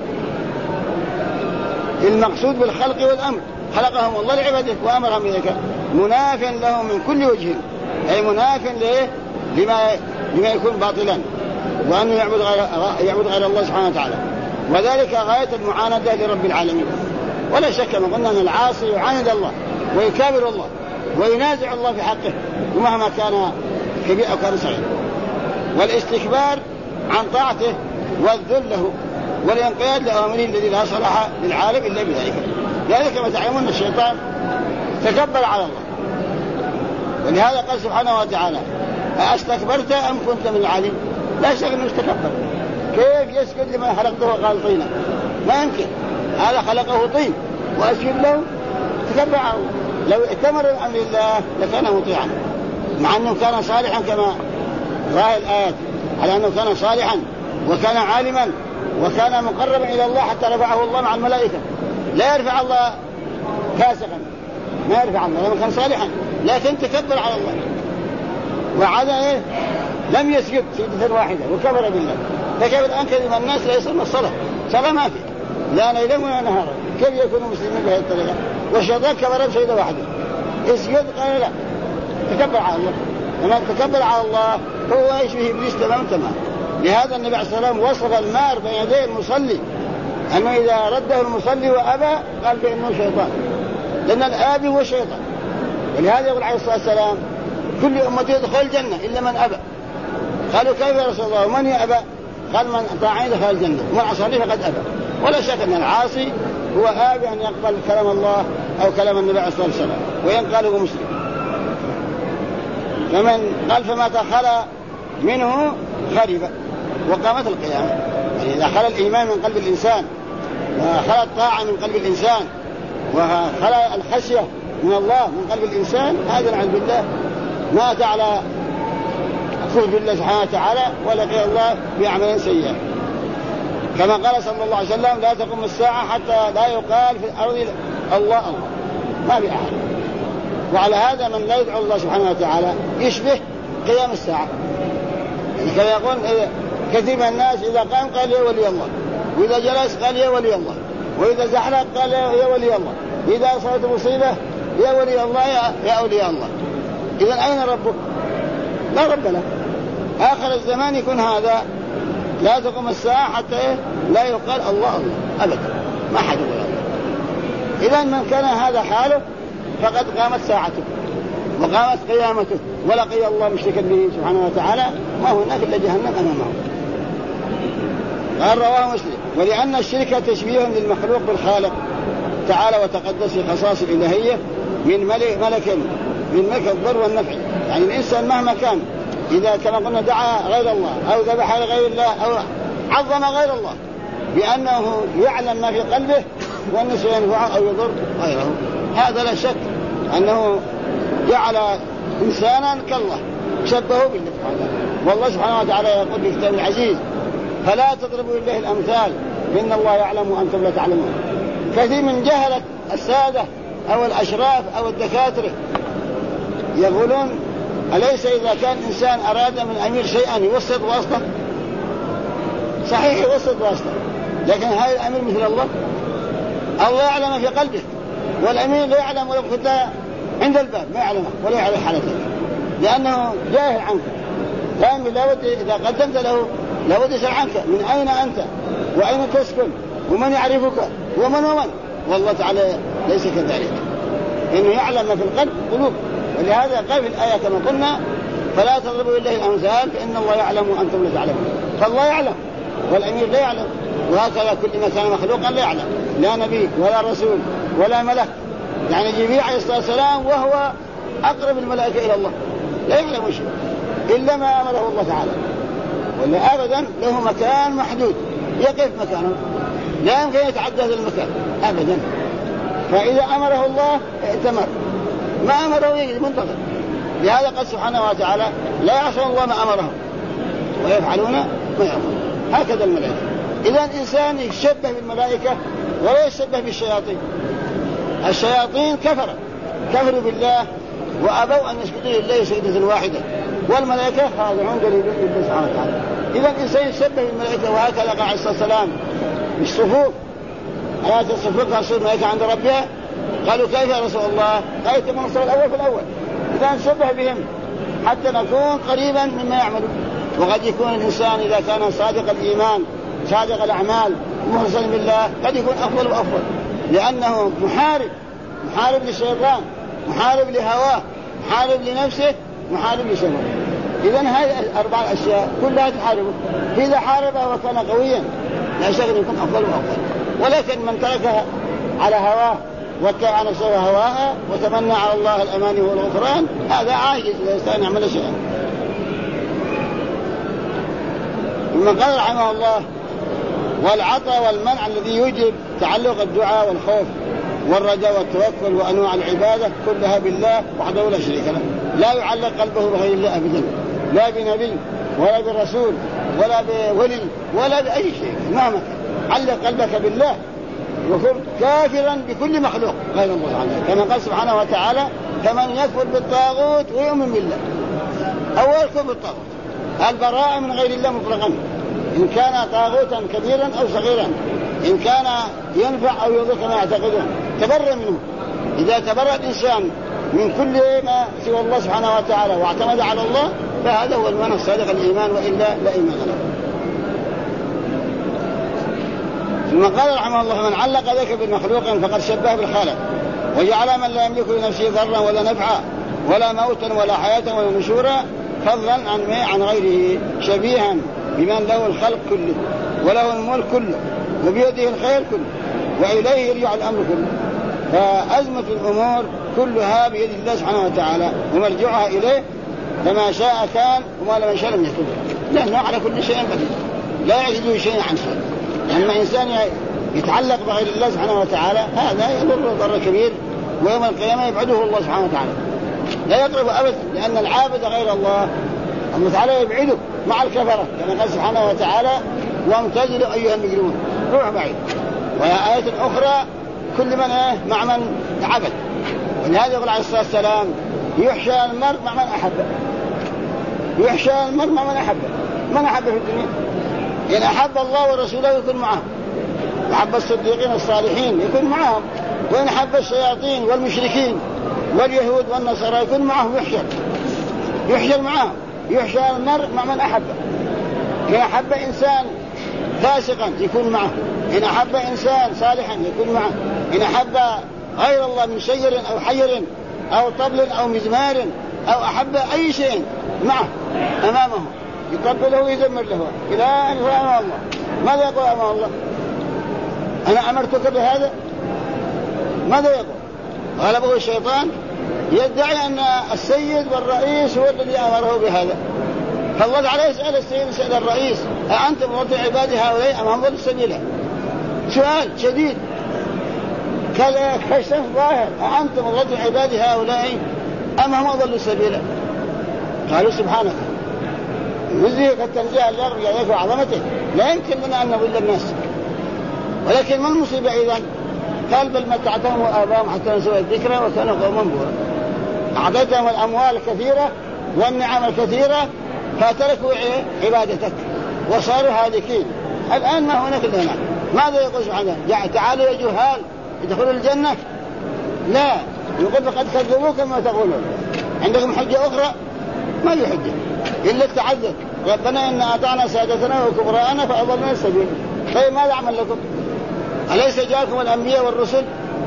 المقصود بالخلق والأمر، خلقهم الله لعباده وأمرهم بذلك، مناف له من كل وجه، أي مناف لما يكون باطلا، وأنه يعبد غير الله سبحانه وتعالى، وذلك غاية المعاندة لرب العالمين. ولا شك ما قلنا أن العاصي يعاند الله ويكابر الله وينازع الله في حقه ومهما كان كبير أو كان صغير، والاستكبار عن طاعته والذل له والانقياد لأوامره الذي لا صلاح للعالم إلا بذلك. ذلك كما تعلمون الشيطان تكبر على الله، ولهذا قال سبحانه وتعالى أستكبرت أم كنت من العالم؟ لا شك أنه استكبر. كيف يسجد لما خلقته وقال طينا؟ ما يمكن، هذا خلقه طين وأسجد له تكبر عنه. لو ائتمر بأمر الله لكان مطيعا، مع أنه كان صالحا كما رأى الآيات على أنه كان صالحا وكان عالما وكان مقربا إلى الله حتى رفعه الله مع الملائكة. لا يرفع الله فاسقا، ما يرفع الله لما كان صالحا، لكن تكبر على الله وعلى لم يسجد سجدة واحدة وكبر بالله. فكيف الآن كذب الناس لا يصلون الصلاة، صلاة ما في لا ليلا ولا نهارا، كيف يكونوا مسلمين بهذه الطريقة؟ والشيطان كبر بسجدة واحدة، اسجد قال لا، تكبر على الله. لما تكبر على الله هو يشبه إبليس تمام. لهذا النبي عليه الصلاة والسلام وصف المار بين يدي المصلي أنه إذا رده المصلي وأبى قال بأنه شيطان، لأن الآبي هو شيطان. ولهذا يقول عليه الصلاة والسلام كل أمتي يدخل الجنة إلا من أبى. قالوا كيف يا رسول الله ومن يأبى؟ قال من أطاعني دخل الجنة ومن عصاني فقد أبى. ولا شك أن العاصي هو آبي أن يقبل كلام الله أو كلام النبي عليه الصلاة والسلام وينقال هو مسلم. فمن قال فما تخلى منه خرب وقامت القيامة. يعني إذا خلى الإيمان من قلب الإنسان وخلى الطاعة من قلب الإنسان وخلى الخشية من الله من قلب الإنسان، هذا العلم بالله مات على كفر بالله سبحانه وتعالى ولقي الله بأعمال سيئة. كما قال صلى الله عليه وسلم لا تقوم الساعة حتى لا يقال في الأرض الله الله، ما بأحد. وعلى هذا من لا يدعو الله سبحانه وتعالى يشبه قيام الساعة. يعني كما يقول كثير من الناس إذا قام قال يا ولي الله، وإذا جلس قال يا ولي الله، وإذا زحلق قال يا ولي الله، إذا أصابت مصيبة يا ولي الله يا أولياء الله. إذن أين ربك؟ لا رب له. آخر الزمان يكون هذا لا تقوم الساعة حتى لا يقال الله الله أبدا، ما حد يقول الله. إذن من كان هذا حاله فقد قامت ساعته وقامت قيامته ولقي الله مشركا به سبحانه وتعالى، ما هناك إلا جهنم أمامه. قال رواه مسلم ولأن الشرك تشبيه للمخلوق بالخالق تعالى وتقدس خصائص الإلهية من ملك الضر والنفع. يعني الإنسان مهما كان إذا كما قلنا دعا غير الله أو ذبح لغير الله أو عظم غير الله بأنه يعلم ما في قلبه وأنه سينفع أو يضر غيره، هذا لا شك أنه جعل إنسانا كالله شبهه بالله سبحانه وتعالى. والله سبحانه وتعالى يقول في كتابه العزيز فلا تضربوا لله الأمثال إن الله يعلم وأنتم لا تعلمون. كثير من جهلة السادة أو الأشراف أو الدكاترة يقولون أليس إذا كان إنسان أراد من أمير شيئا يوسط واسطة؟ صحيح يوسط واسطة، لكن هذا الأمير مثل الله؟ الله يعلم في قلبه، والأمير لا يعلم ولو كنت عند الباب ما يعلمه ولا يعلم حالتك لأنه جاهل عنك. فهم لابد إذا قدمت له لابد يسأل عنك من أين أنت وأين تسكن ومن يعرفك ومن. والله تعالى ليس كذلك، إنه يعلم ما في القلوب. ولهذا قال في الآية كما قلنا فلا تضربوا بالله الأمثال فإن الله يعلم وأنتم لا تعلمون. فالله يعلم والأمير لا يعلم، وهكذا كل ما كان مخلوقا لا يعلم، لا نبي ولا رسول ولا ملك. يعني جبريل عليه الصلاة والسلام وهو أقرب الملائكة إلى الله لا يعلم شيء إلا ما أمره الله تعالى، ولا أبدا له مكان محدود يقف مكانه، لا يمكن يتعدى هذا المكان أبدا. فإذا أمره الله ائتمر، ما أمره يجب منتظر. لهذا قال سبحانه وتعالى لا يعصون الله ما أمرهم ويفعلون ما يأمرون. هكذا الملائكة. إذا الإنسان يشبه بالملائكة ولا يشبه بالشياطين. الشياطين كفروا بالله وأبوا أن يسجدوا لله سجدة واحدة، والملائكة خاضعون لله سبحانه وتعالى. إذا الإنسان يشبه بالملائكة. وهكذا قال عليه الصلاة والسلام بالصفوف، آيات الصفوف رسول الملائكة عند ربها. قالوا كيف يا رسول الله؟ قال كما نصر الأول في الأول. إذا نشبه بهم حتى نكون قريبا مما يعملون. وقد يكون الإنسان إذا كان صادق الإيمان صادق الأعمال مخلصا بالله قد يكون أفضل وأفضل، لأنه محارب للشيطان، محارب لهواه، محارب لنفسه، محارب لشهوته. إذا هذه أربع أشياء كلها تحاربه. فإذا حاربه وكان قويا لا شك يكون أفضل وأفضل. ولكن من تركها على هواه واتبع نفسه هواها وتمنى على الله الأمان والغفران هذا عاجز لا يستطيع أن يعمل شيئا. ثم قال رحمه الله والعطاء والمنع الذي يوجب تعلق الدعاء والخوف والرجاء والتوكل وأنواع العبادة كلها بالله وحده لا شريك له، لا يعلق قلبه بغير الله أبدا، لا بنبي ولا برسول ولا بولي ولا بأي شيء مهما كان. علق قلبك بالله وكن كافرا بكل مخلوق غير الله عنه، كما قال سبحانه وتعالى فمن يكفر بالطاغوت ويؤمن بالله. أول كفر بالطاغوت البراءة من غير الله مطلقا، إن كان طاغوتا كبيرا أو صغيرا، إن كان ينفع أو يضر كما يعتقدون تبرأ منه. إذا تبرأ الإنسان من كل ما سوى الله سبحانه وتعالى واعتمد على الله فهذا هو المعنى الصادق الإيمان، وإلا لا إيمان له. ثم قال رحمه الله من علق ذلك بالمخلوق فقد شبه بالخالق وجعل من لا يملك لنفسه ضرا ولا نفعا ولا موتا ولا حياة ولا نشورا فضلا عن غيره شبيها بمن له الخلق كله وله الملك كله وبيده الخير كله وإليه يرجع الأمر كله. فأزمة الأمور كلها بيد الله سبحانه وتعالى ومرجعها إليه، فما شاء كان وما لم يشاء لم يكن، لأنه على كل شيء قدير لا يعجزه شيء عن شيء. لما إنسان يتعلق بغير الله سبحانه وتعالى هذا يضر ضرر كبير، ويوم القيامة يبعده الله سبحانه وتعالى لا يقرب أبدا، لأن العابد غير الله تعالى يبعده مع الكفرة كما قال سبحانه وتعالى وامتزلوا أيها المجرمون روح بعيد. وآية أخرى كل من مع من عبد. ولهذا يقول عليه الصلاة والسلام يحشى المرء مع من أحبه، يحشى المرء مع من أحبه. من أحبه في الدنيا؟ إن أحب الله ورسوله يكون معهم، أحب الصديقين الصالحين يكون معهم، وإن أحب الشياطين والمشركين واليهود والنصارى يكون معهم يحشر معهم. يحشى المرء مع من أحبه. إن أحب إنسان فاسقا يكون معه، إن أحب إنسان صالحا يكون معه، إن أحب غير الله من شجر أو حجر أو طبل أو مزمار أو أحب أي شيء معه أمامه يقبله ويزمر له إلى أن يقول أمام الله. ماذا يقول أمام الله؟ أنا أمرتك بهذا؟ ماذا يقول؟ غلبه الشيطان يدعي أن السيد والرئيس هو الذي أمره بهذا. فالله عليه يسأل السيد يسأل الرئيس أأنتم مرضي عبادي هؤلاء أم هم ضلوا السبيل؟ سؤال شديد كشف ظاهر أأنتم مرضي عبادي هؤلاء أم هم ضلوا السبيل؟ قالوا سبحانك نزهك التنزيه الأرض يعيك وعظمته لا يمكن لنا أن نضل الناس. ولكن ما المصيبة إذن؟ قال بل متعتهم وآباهم حتى نسوا الذكرى وكانوا قوما بورا. أعطيتهم الأموال الكثيرة والنعم الكثيرة فتركوا عبادتك وصاروا هالكين. الآن ما هناك لنا. ماذا يقول سبحانه؟ تعالوا يا جهال يدخلوا الجنة؟ لا، يقول فقد كذبوك كما تقولون. عندكم حجة أخرى؟ ما في حجة إلا التعذر. ربنا إن أطعنا سادتنا وكبراءنا فأضلنا السبيل. طيب ماذا أعمل لكم؟ أليس جاءكم الأنبياء والرسل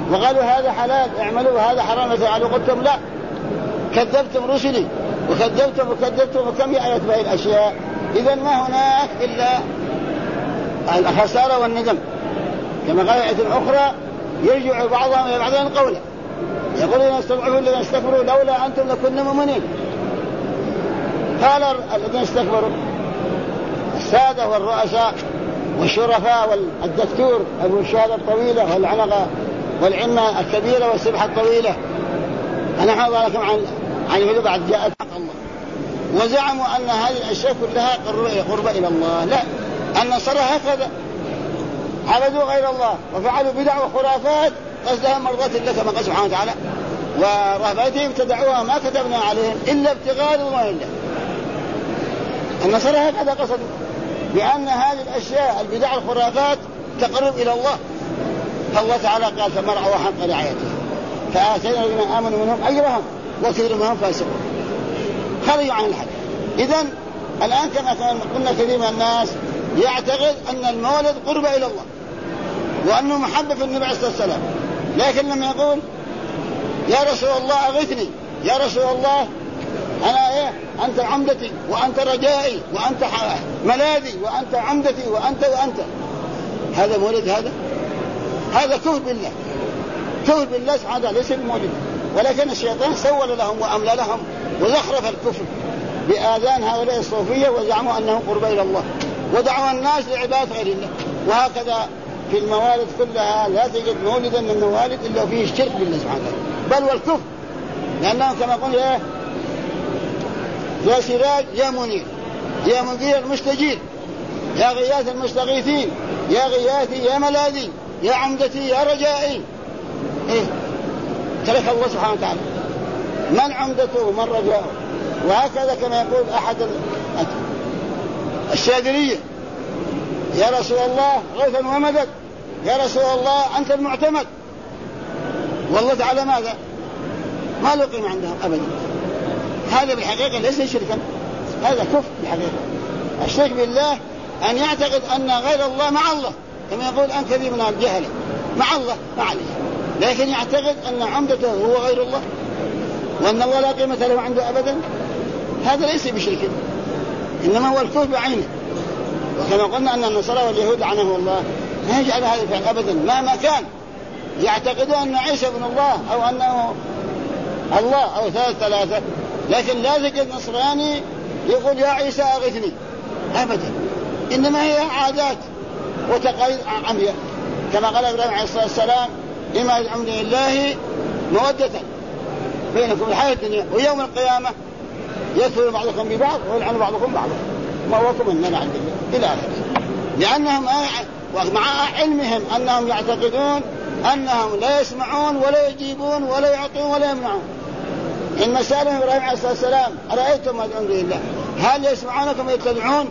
وقالوا هذا حلال اعملوا وهذا حرام لا تفعلوا، قلتم لا، كذبتم رسلي وكذبتم وكم آية بهذه الأشياء. إذن ما هناك إلا الخسارة والندم. كما قال آية أخرى يرجع بعضهم إلى بعضهم قولا يقولون استضعفوا الذين استكبروا لولا أنتم لكنا مؤمنين. قال الذين استكبروا السادة والرؤساء والشرفاء والدكتور أبو الشهادة الطويلة والعنقة والعمة الكبيرة والسبحة الطويلة، أنا حاضر لكم عن الهدى بعد جاءت حق الله، وزعموا أن هذه الأشياء كلها قربة إلى الله. لا، النصارى هكذا عبدوا غير الله وفعلوا بدع وخرافات قصدها مرضاة الله كما قال سبحانه وتعالى، ورهبتهم ابتدعوها ما كتبنا عليهم إلا ابتغاء رضوان الله. النصارى هكذا قصدوا بأن هذه الأشياء البدع الخرافات تقرب إلى الله، فالله تعالى قال فما رعوا حق رعايته فآتينا الذين آمنوا منهم أجرهم وكثير منهم فاسقون، خرجوا عن الحد. إذن الآن كما قلنا كثير من الناس يعتقد أن المولد قرب إلى الله وأنه محبة في النبي عليه الصلاة والسلام، لكن لما يقول يا رسول الله أغثني، يا رسول الله أنا أنت عمدتي وأنت رجائي وأنت ملاذي وأنت عمدتي وأنت هذا مولد؟ هذا كفر بالله، كفر بالله سبحانه وتعالى، ليس بمولد. ولكن الشيطان سول لهم وأملى لهم وزخرف الكفر بآذان هؤلاء الصوفية وزعموا أنه قرب إلى الله ودعوا الناس لعبادة غير الله. وهكذا في الموالد كلها لا تجد مولدا من الموالد إلا فيه الشرك بالله سبحانه وتعالى بل والكفر، لأنهم كما قلنا يا سراج يا منير يا مجير المستجير يا غياث المستغيثين يا غياثي يا ملاذي يا عمدتي يا رجائي. ترك الله سبحانه وتعالى من عمدته ومن رجاءه. وهكذا كما يقول أحد الشاذلية يا رسول الله غيثا ومدد، يا رسول الله أنت المعتمد، والله تعالى ماذا ما لقيم عندهم أبدا. هذا بالحقيقة ليس شركا، هذا كفر بالحقيقة. الشرك بالله أن يعتقد أن غير الله مع الله، كما يقول أن كثير من الجهل مع الله معلش، لكن يعتقد أن عمدته هو غير الله وأن الله لا قيمة له عنده أبدا. هذا ليس بشرك، إنما هو الكفر بعينه. وكما قلنا أن النصارى واليهود لعنهم الله ما يجعل هذا الفعل أبدا مهما كان، يعتقدون أن عيسى ابن الله أو أنه الله أو ثلاثة، لكن لا تجد نصراني يقول يا عيسى أغثني أبدا، إنما هي عادات وتقاليد عمياء. كما قال إبراهيم عليه الصلاة والسلام لما يدعون لله مودة بينكم الحياة الدنيا ويوم القيامة يكفر بعضكم ببعض ويلعن بعضكم بعضا مأواكم النار عند الله إلى آخره. لأنهم ومع علمهم أنهم يعتقدون أنهم لا يسمعون ولا يجيبون ولا يعطون ولا يمنعون. إن سألهم إبراهيم عليه الصلاة والسلام أرأيتم ما يدعون لله هل يسمعونكم يتبعون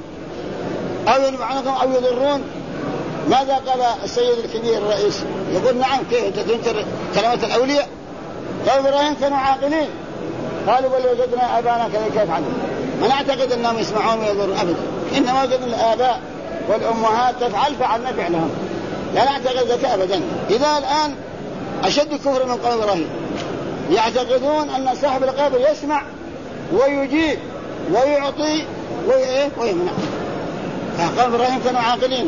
أو ينفعونكم أو يضرون؟ ماذا قال السيد الكبير الرئيس؟ يقول نعم كيف أنت تنكر كلمات الأولياء؟ قال إبراهيم كانوا عاقلين، قالوا بل وجدنا آباءنا كيف يفعلون. ما نعتقد أنهم يسمعون ويضرون أبدا، إنما وجدنا الآباء والأمهات تفعل فعلنا فعلهم، لا نعتقد ذلك أبدا. إذا الآن أشد كفر من قول إبراهيم، يعتقدون أن صاحب القبر يسمع ويجيب ويعطي ويمنع. فقال إبراهيم كانوا عاقلين،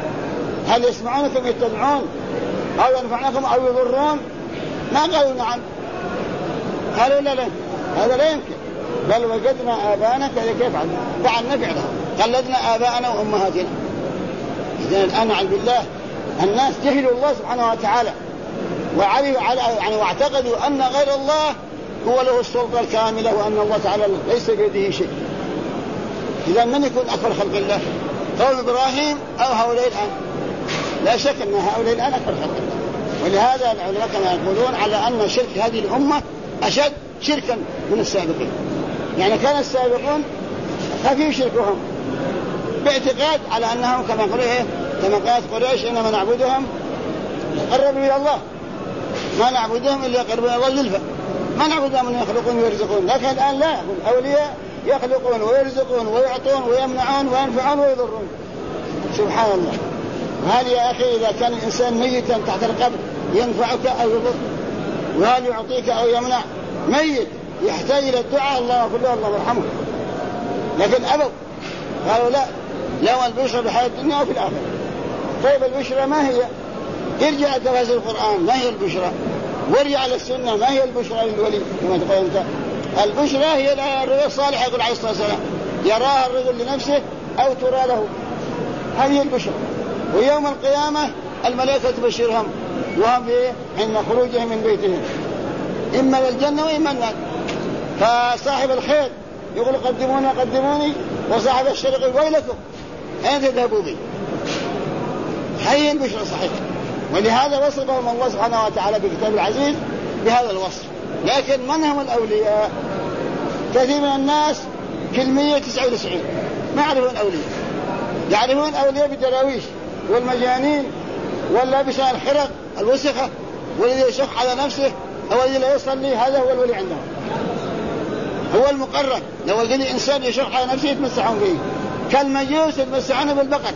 هل يسمعونكم يتبعون أو ينفعنكم أو يضرون؟ ما قالوا نعم، قالوا لا هذا لا يمكن، بل وجدنا آباءنا كيف فعلنا فعلهم، قلدنا آباءنا وأمهاتنا. إذن الآن عن بالله الناس جهلوا الله سبحانه وتعالى واعتقدوا أن غير الله هو له السلطة الكاملة وأن الله تعالى ليس بيده شيء. إذا من يكون أكبر خلق الله؟ قول إبراهيم أو هؤلاء الآن؟ لا شك أن هؤلاء الآن أكبر خلق الله. ولهذا العلماء كما يقولون على أن شرك هذه الأمة أشد شركا من السابقين. يعني كان السابقون خفيف شركهم باعتقاد على أنهم كما قالت قريش إنما نعبدهم قربوا إلى الله، ما نعبدهم إلا يقربون إلى الله زلفى، ما نعبدهم أن يخلقون ويرزقون. لكن الآن لا، الأولياء يخلقون ويرزقون ويعطون ويمنعون وينفعون ويضرون. سبحان الله. هل يا أخي إذا كان الإنسان ميتا تحت القبر ينفعك أو يضر، وهل يعطيك أو يمنع. ميت يحتاج إلى الدعاء الله كله الله يرحمه، لكن أبوا قالوا لا، لهم البشرى بحياة الدنيا وفي الآخرة. طيب البشرى ما هي؟ ارجع تفاسير القرآن ما هي البشرى، وارجع للسنة ما هي البشرى للولي كما تقول أنت. البشرى هي الرؤيا الصالحة يقول عليه الصلاة والسلام يراها الرجل لنفسه أو ترى له، هذه البشرى. ويوم القيامة الملائكة تبشرهم وهم عند خروجهم من بيتهم إما للجنة وإما النار. فصاحب الخير يقول قدموني قدموني، وصاحب الشر يقول ويلكم أين تذهبوا بي. هي البشرى صحيح، ولهذا وصفهم الله سبحانه وتعالى بكتاب العزيز بهذا الوصف. لكن من هم الأولياء؟ كثير من الناس في 199 ما يعرفون الأولياء، يعرفون الأولياء بالدراويش والمجانين واللابسة الخرق الوسخة والذي يشق على نفسه أو الذي لا يصلي، هذا هو الولي عندهم، هو المقرب. لو قال إنسان يشق على نفسه يتمسحون به، كالمجوس يتمسحون بالبقر،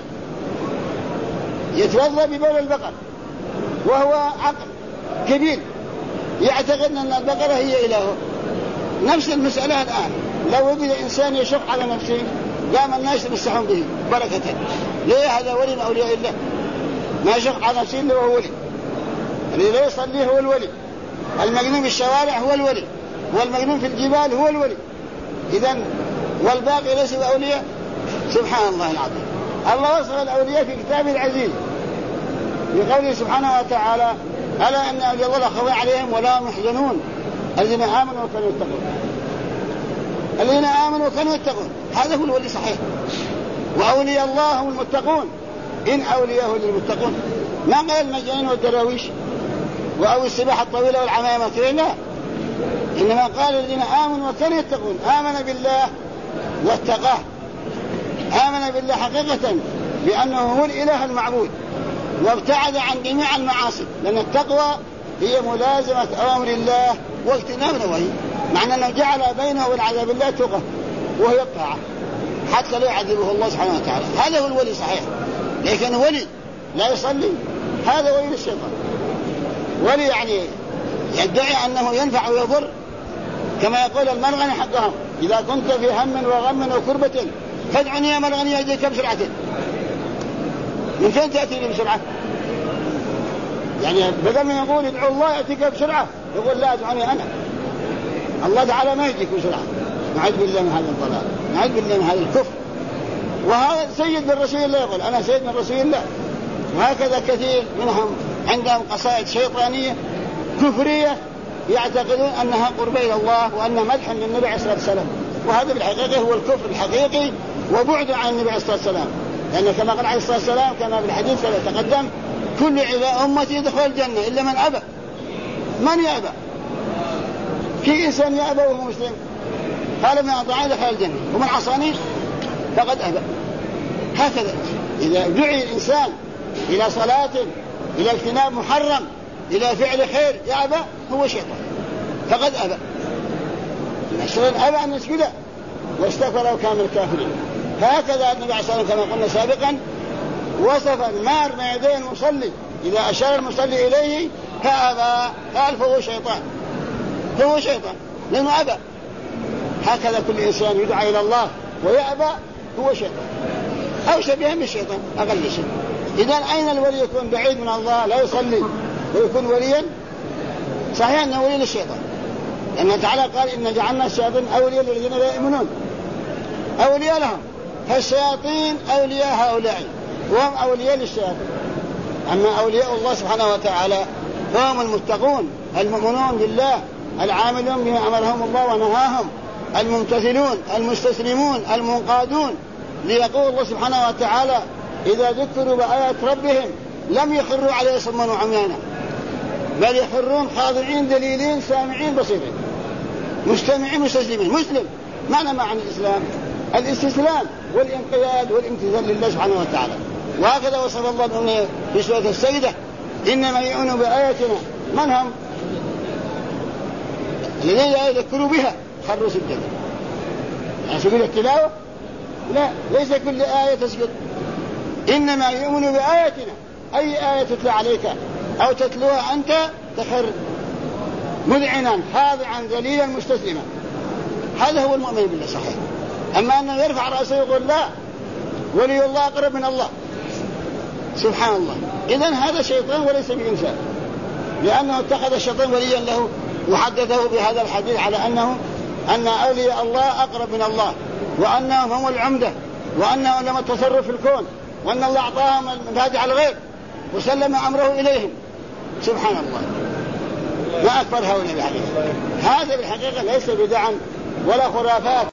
يتوضأ ببول البقر وهو عقل كبير يعتقد أن البقرة هي إلهه. نفس المسألة الآن، لو وجد إنسان يشق على نفسه قام الناس يتمسحون به بركة. ليه؟ هذا ولي من أولياء الله، ما يشق على نفسه إلا وهو ولي. الذي لا يصلي هو الولي، المجنون في الشوارع هو الولي، والمجنون في الجبال هو الولي. إذن والباقي ليس بأولياء. سبحان الله العظيم. الله وصف الأولياء في كتابه العزيز بقوله سبحانه وتعالى ألا أن أولياء الله لا خوف عليهم ولا هم يحزنون الذين آمنوا وكانوا يتقون. الذين آمنوا وكانوا يتقون هذا هو الولي صحيح. وأولياء الله هم المتقون، إن أولياءه للمتقون. ما قال المجانين والدراويش أو السباحة الطويلة والعمامة، لا، إنما قال الذين آمنوا وكانوا يتقون. آمن بالله واتقاه، آمن بالله حقيقة بأنه هو الإله المعبود، وابتعد عن جميع المعاصي، لأن التقوى هي ملازمة أوامر الله واجتناب نواهيه، معنى أنه جعل بينه وبين عذاب الله تقى وهي الطاعة حتى لا يعذبه الله سبحانه وتعالى. هذا هو الولي صحيح. لكن ولي لا يصلي هذا ولي الشيطان. ولي يعني يدعي أنه ينفع ويضر، كما يقول المرغني حقهم إذا كنت في هم وغم وكربة فادعني يا مرغني يجيك بسرعة. من فين تأتيني بسرعة؟ يعني بدل من يقول ادعو الله يأتيك بسرعة يقول لا ادعني أنا. الله تعالى ما يجيك بسرعة. نعوذ بالله من هذا الضلال، نعوذ بالله من هذا الكفر. وهذا سيد من رسول الله يقول أنا سيد من رسول الله. وهكذا كثير منهم عندهم قصائد شيطانية كفرية يعتقدون أنها قرب إلى الله وأن مدحا للنبي عليه الصلاة والسلام، وهذا بالحقيقة هو الكفر الحقيقي وبعد عن النبي عليه الصلاة والسلام. لأن كما قال عليه الصلاة والسلام كما في الحديث سيتقدم كل عباد أمتي يدخل الجنة إلا من أبى. من يأبى؟ في إنسان يأبى وهو مسلم؟ قال من أطاعني دخل الجنة ومن عصاني فقد أبى. هكذا إذا دعي الإنسان إلى صلاة إلى اجتناب محرم إلى فعل خير يأبى هو شيطان فقد أبى. الشيطان أبى أن يسجد واستكبر وكان من الكافرين. فهكذا النبي عليه الصلاة والسلام كما قلنا سابقا وصف النار ما يدين المصلي إذا أشار المصلي إليه فأبى قال فهو شيطان، فهو شيطان لأنه أبى. هكذا كل إنسان يدعى إلى الله ويأبى هو شيطان أو شبيه بالشيطان أقل شيء. إذن أين الولي يكون بعيد من الله لا يصلي ويكون وليا؟ صحيح أنه ولي للشيطان، لأن تعالى قال إن جعلنا الشياطين أولياء للذين لا يؤمنون، أولياء لهم. فالشياطين أولياء هؤلاء وهم أولياء للشياطين. أما أولياء الله سبحانه وتعالى فهم المتقون المؤمنون بالله العاملون بما أمرهم الله ونهاهم الممتثلون المستسلمون المنقادون. ليقول الله سبحانه وتعالى إذا ذكروا بآيات ربهم لم يخروا عليه صما وعميانا بل يخرون خاضعين دليلين سامعين بصيرين مستمعين مستسلمين. مسلم معنى الإسلام الاستسلام والانقياد والامتثال لله سبحانه وتعالى. وهكذا وصف الله بأنه في سورة السجدة إنما يؤمنون بآياتنا من هم؟ الذين يذكروا بها خروا سجدا. يعني سجود التلاوة؟ لا، ليس كل آية تسجد. إنما يؤمنوا بآياتنا أي آية تتلى عليك أو تتلوها أنت تخر مذعنا خاضعا ذليلا مستسلما. هذا هو المؤمن بالله صحيح. أما أنه يرفع رأسه ويقول لا ولي الله أقرب من الله سبحان الله، إذن هذا شيطان وليس بإنسان، لأنه اتخذ الشيطان وليا له وحدثه بهذا الحديث على أن أولياء الله أقرب من الله، وأنهم هم العمدة، وأنهم لما التصرف في الكون، وأن الله أعطاهم مفاتيح الغيب وسلم أمره إليهم سبحان الله. ما أكبر هؤلاء بالحقيقة. هذا بالحقيقة ليس بدعا ولا خرافات.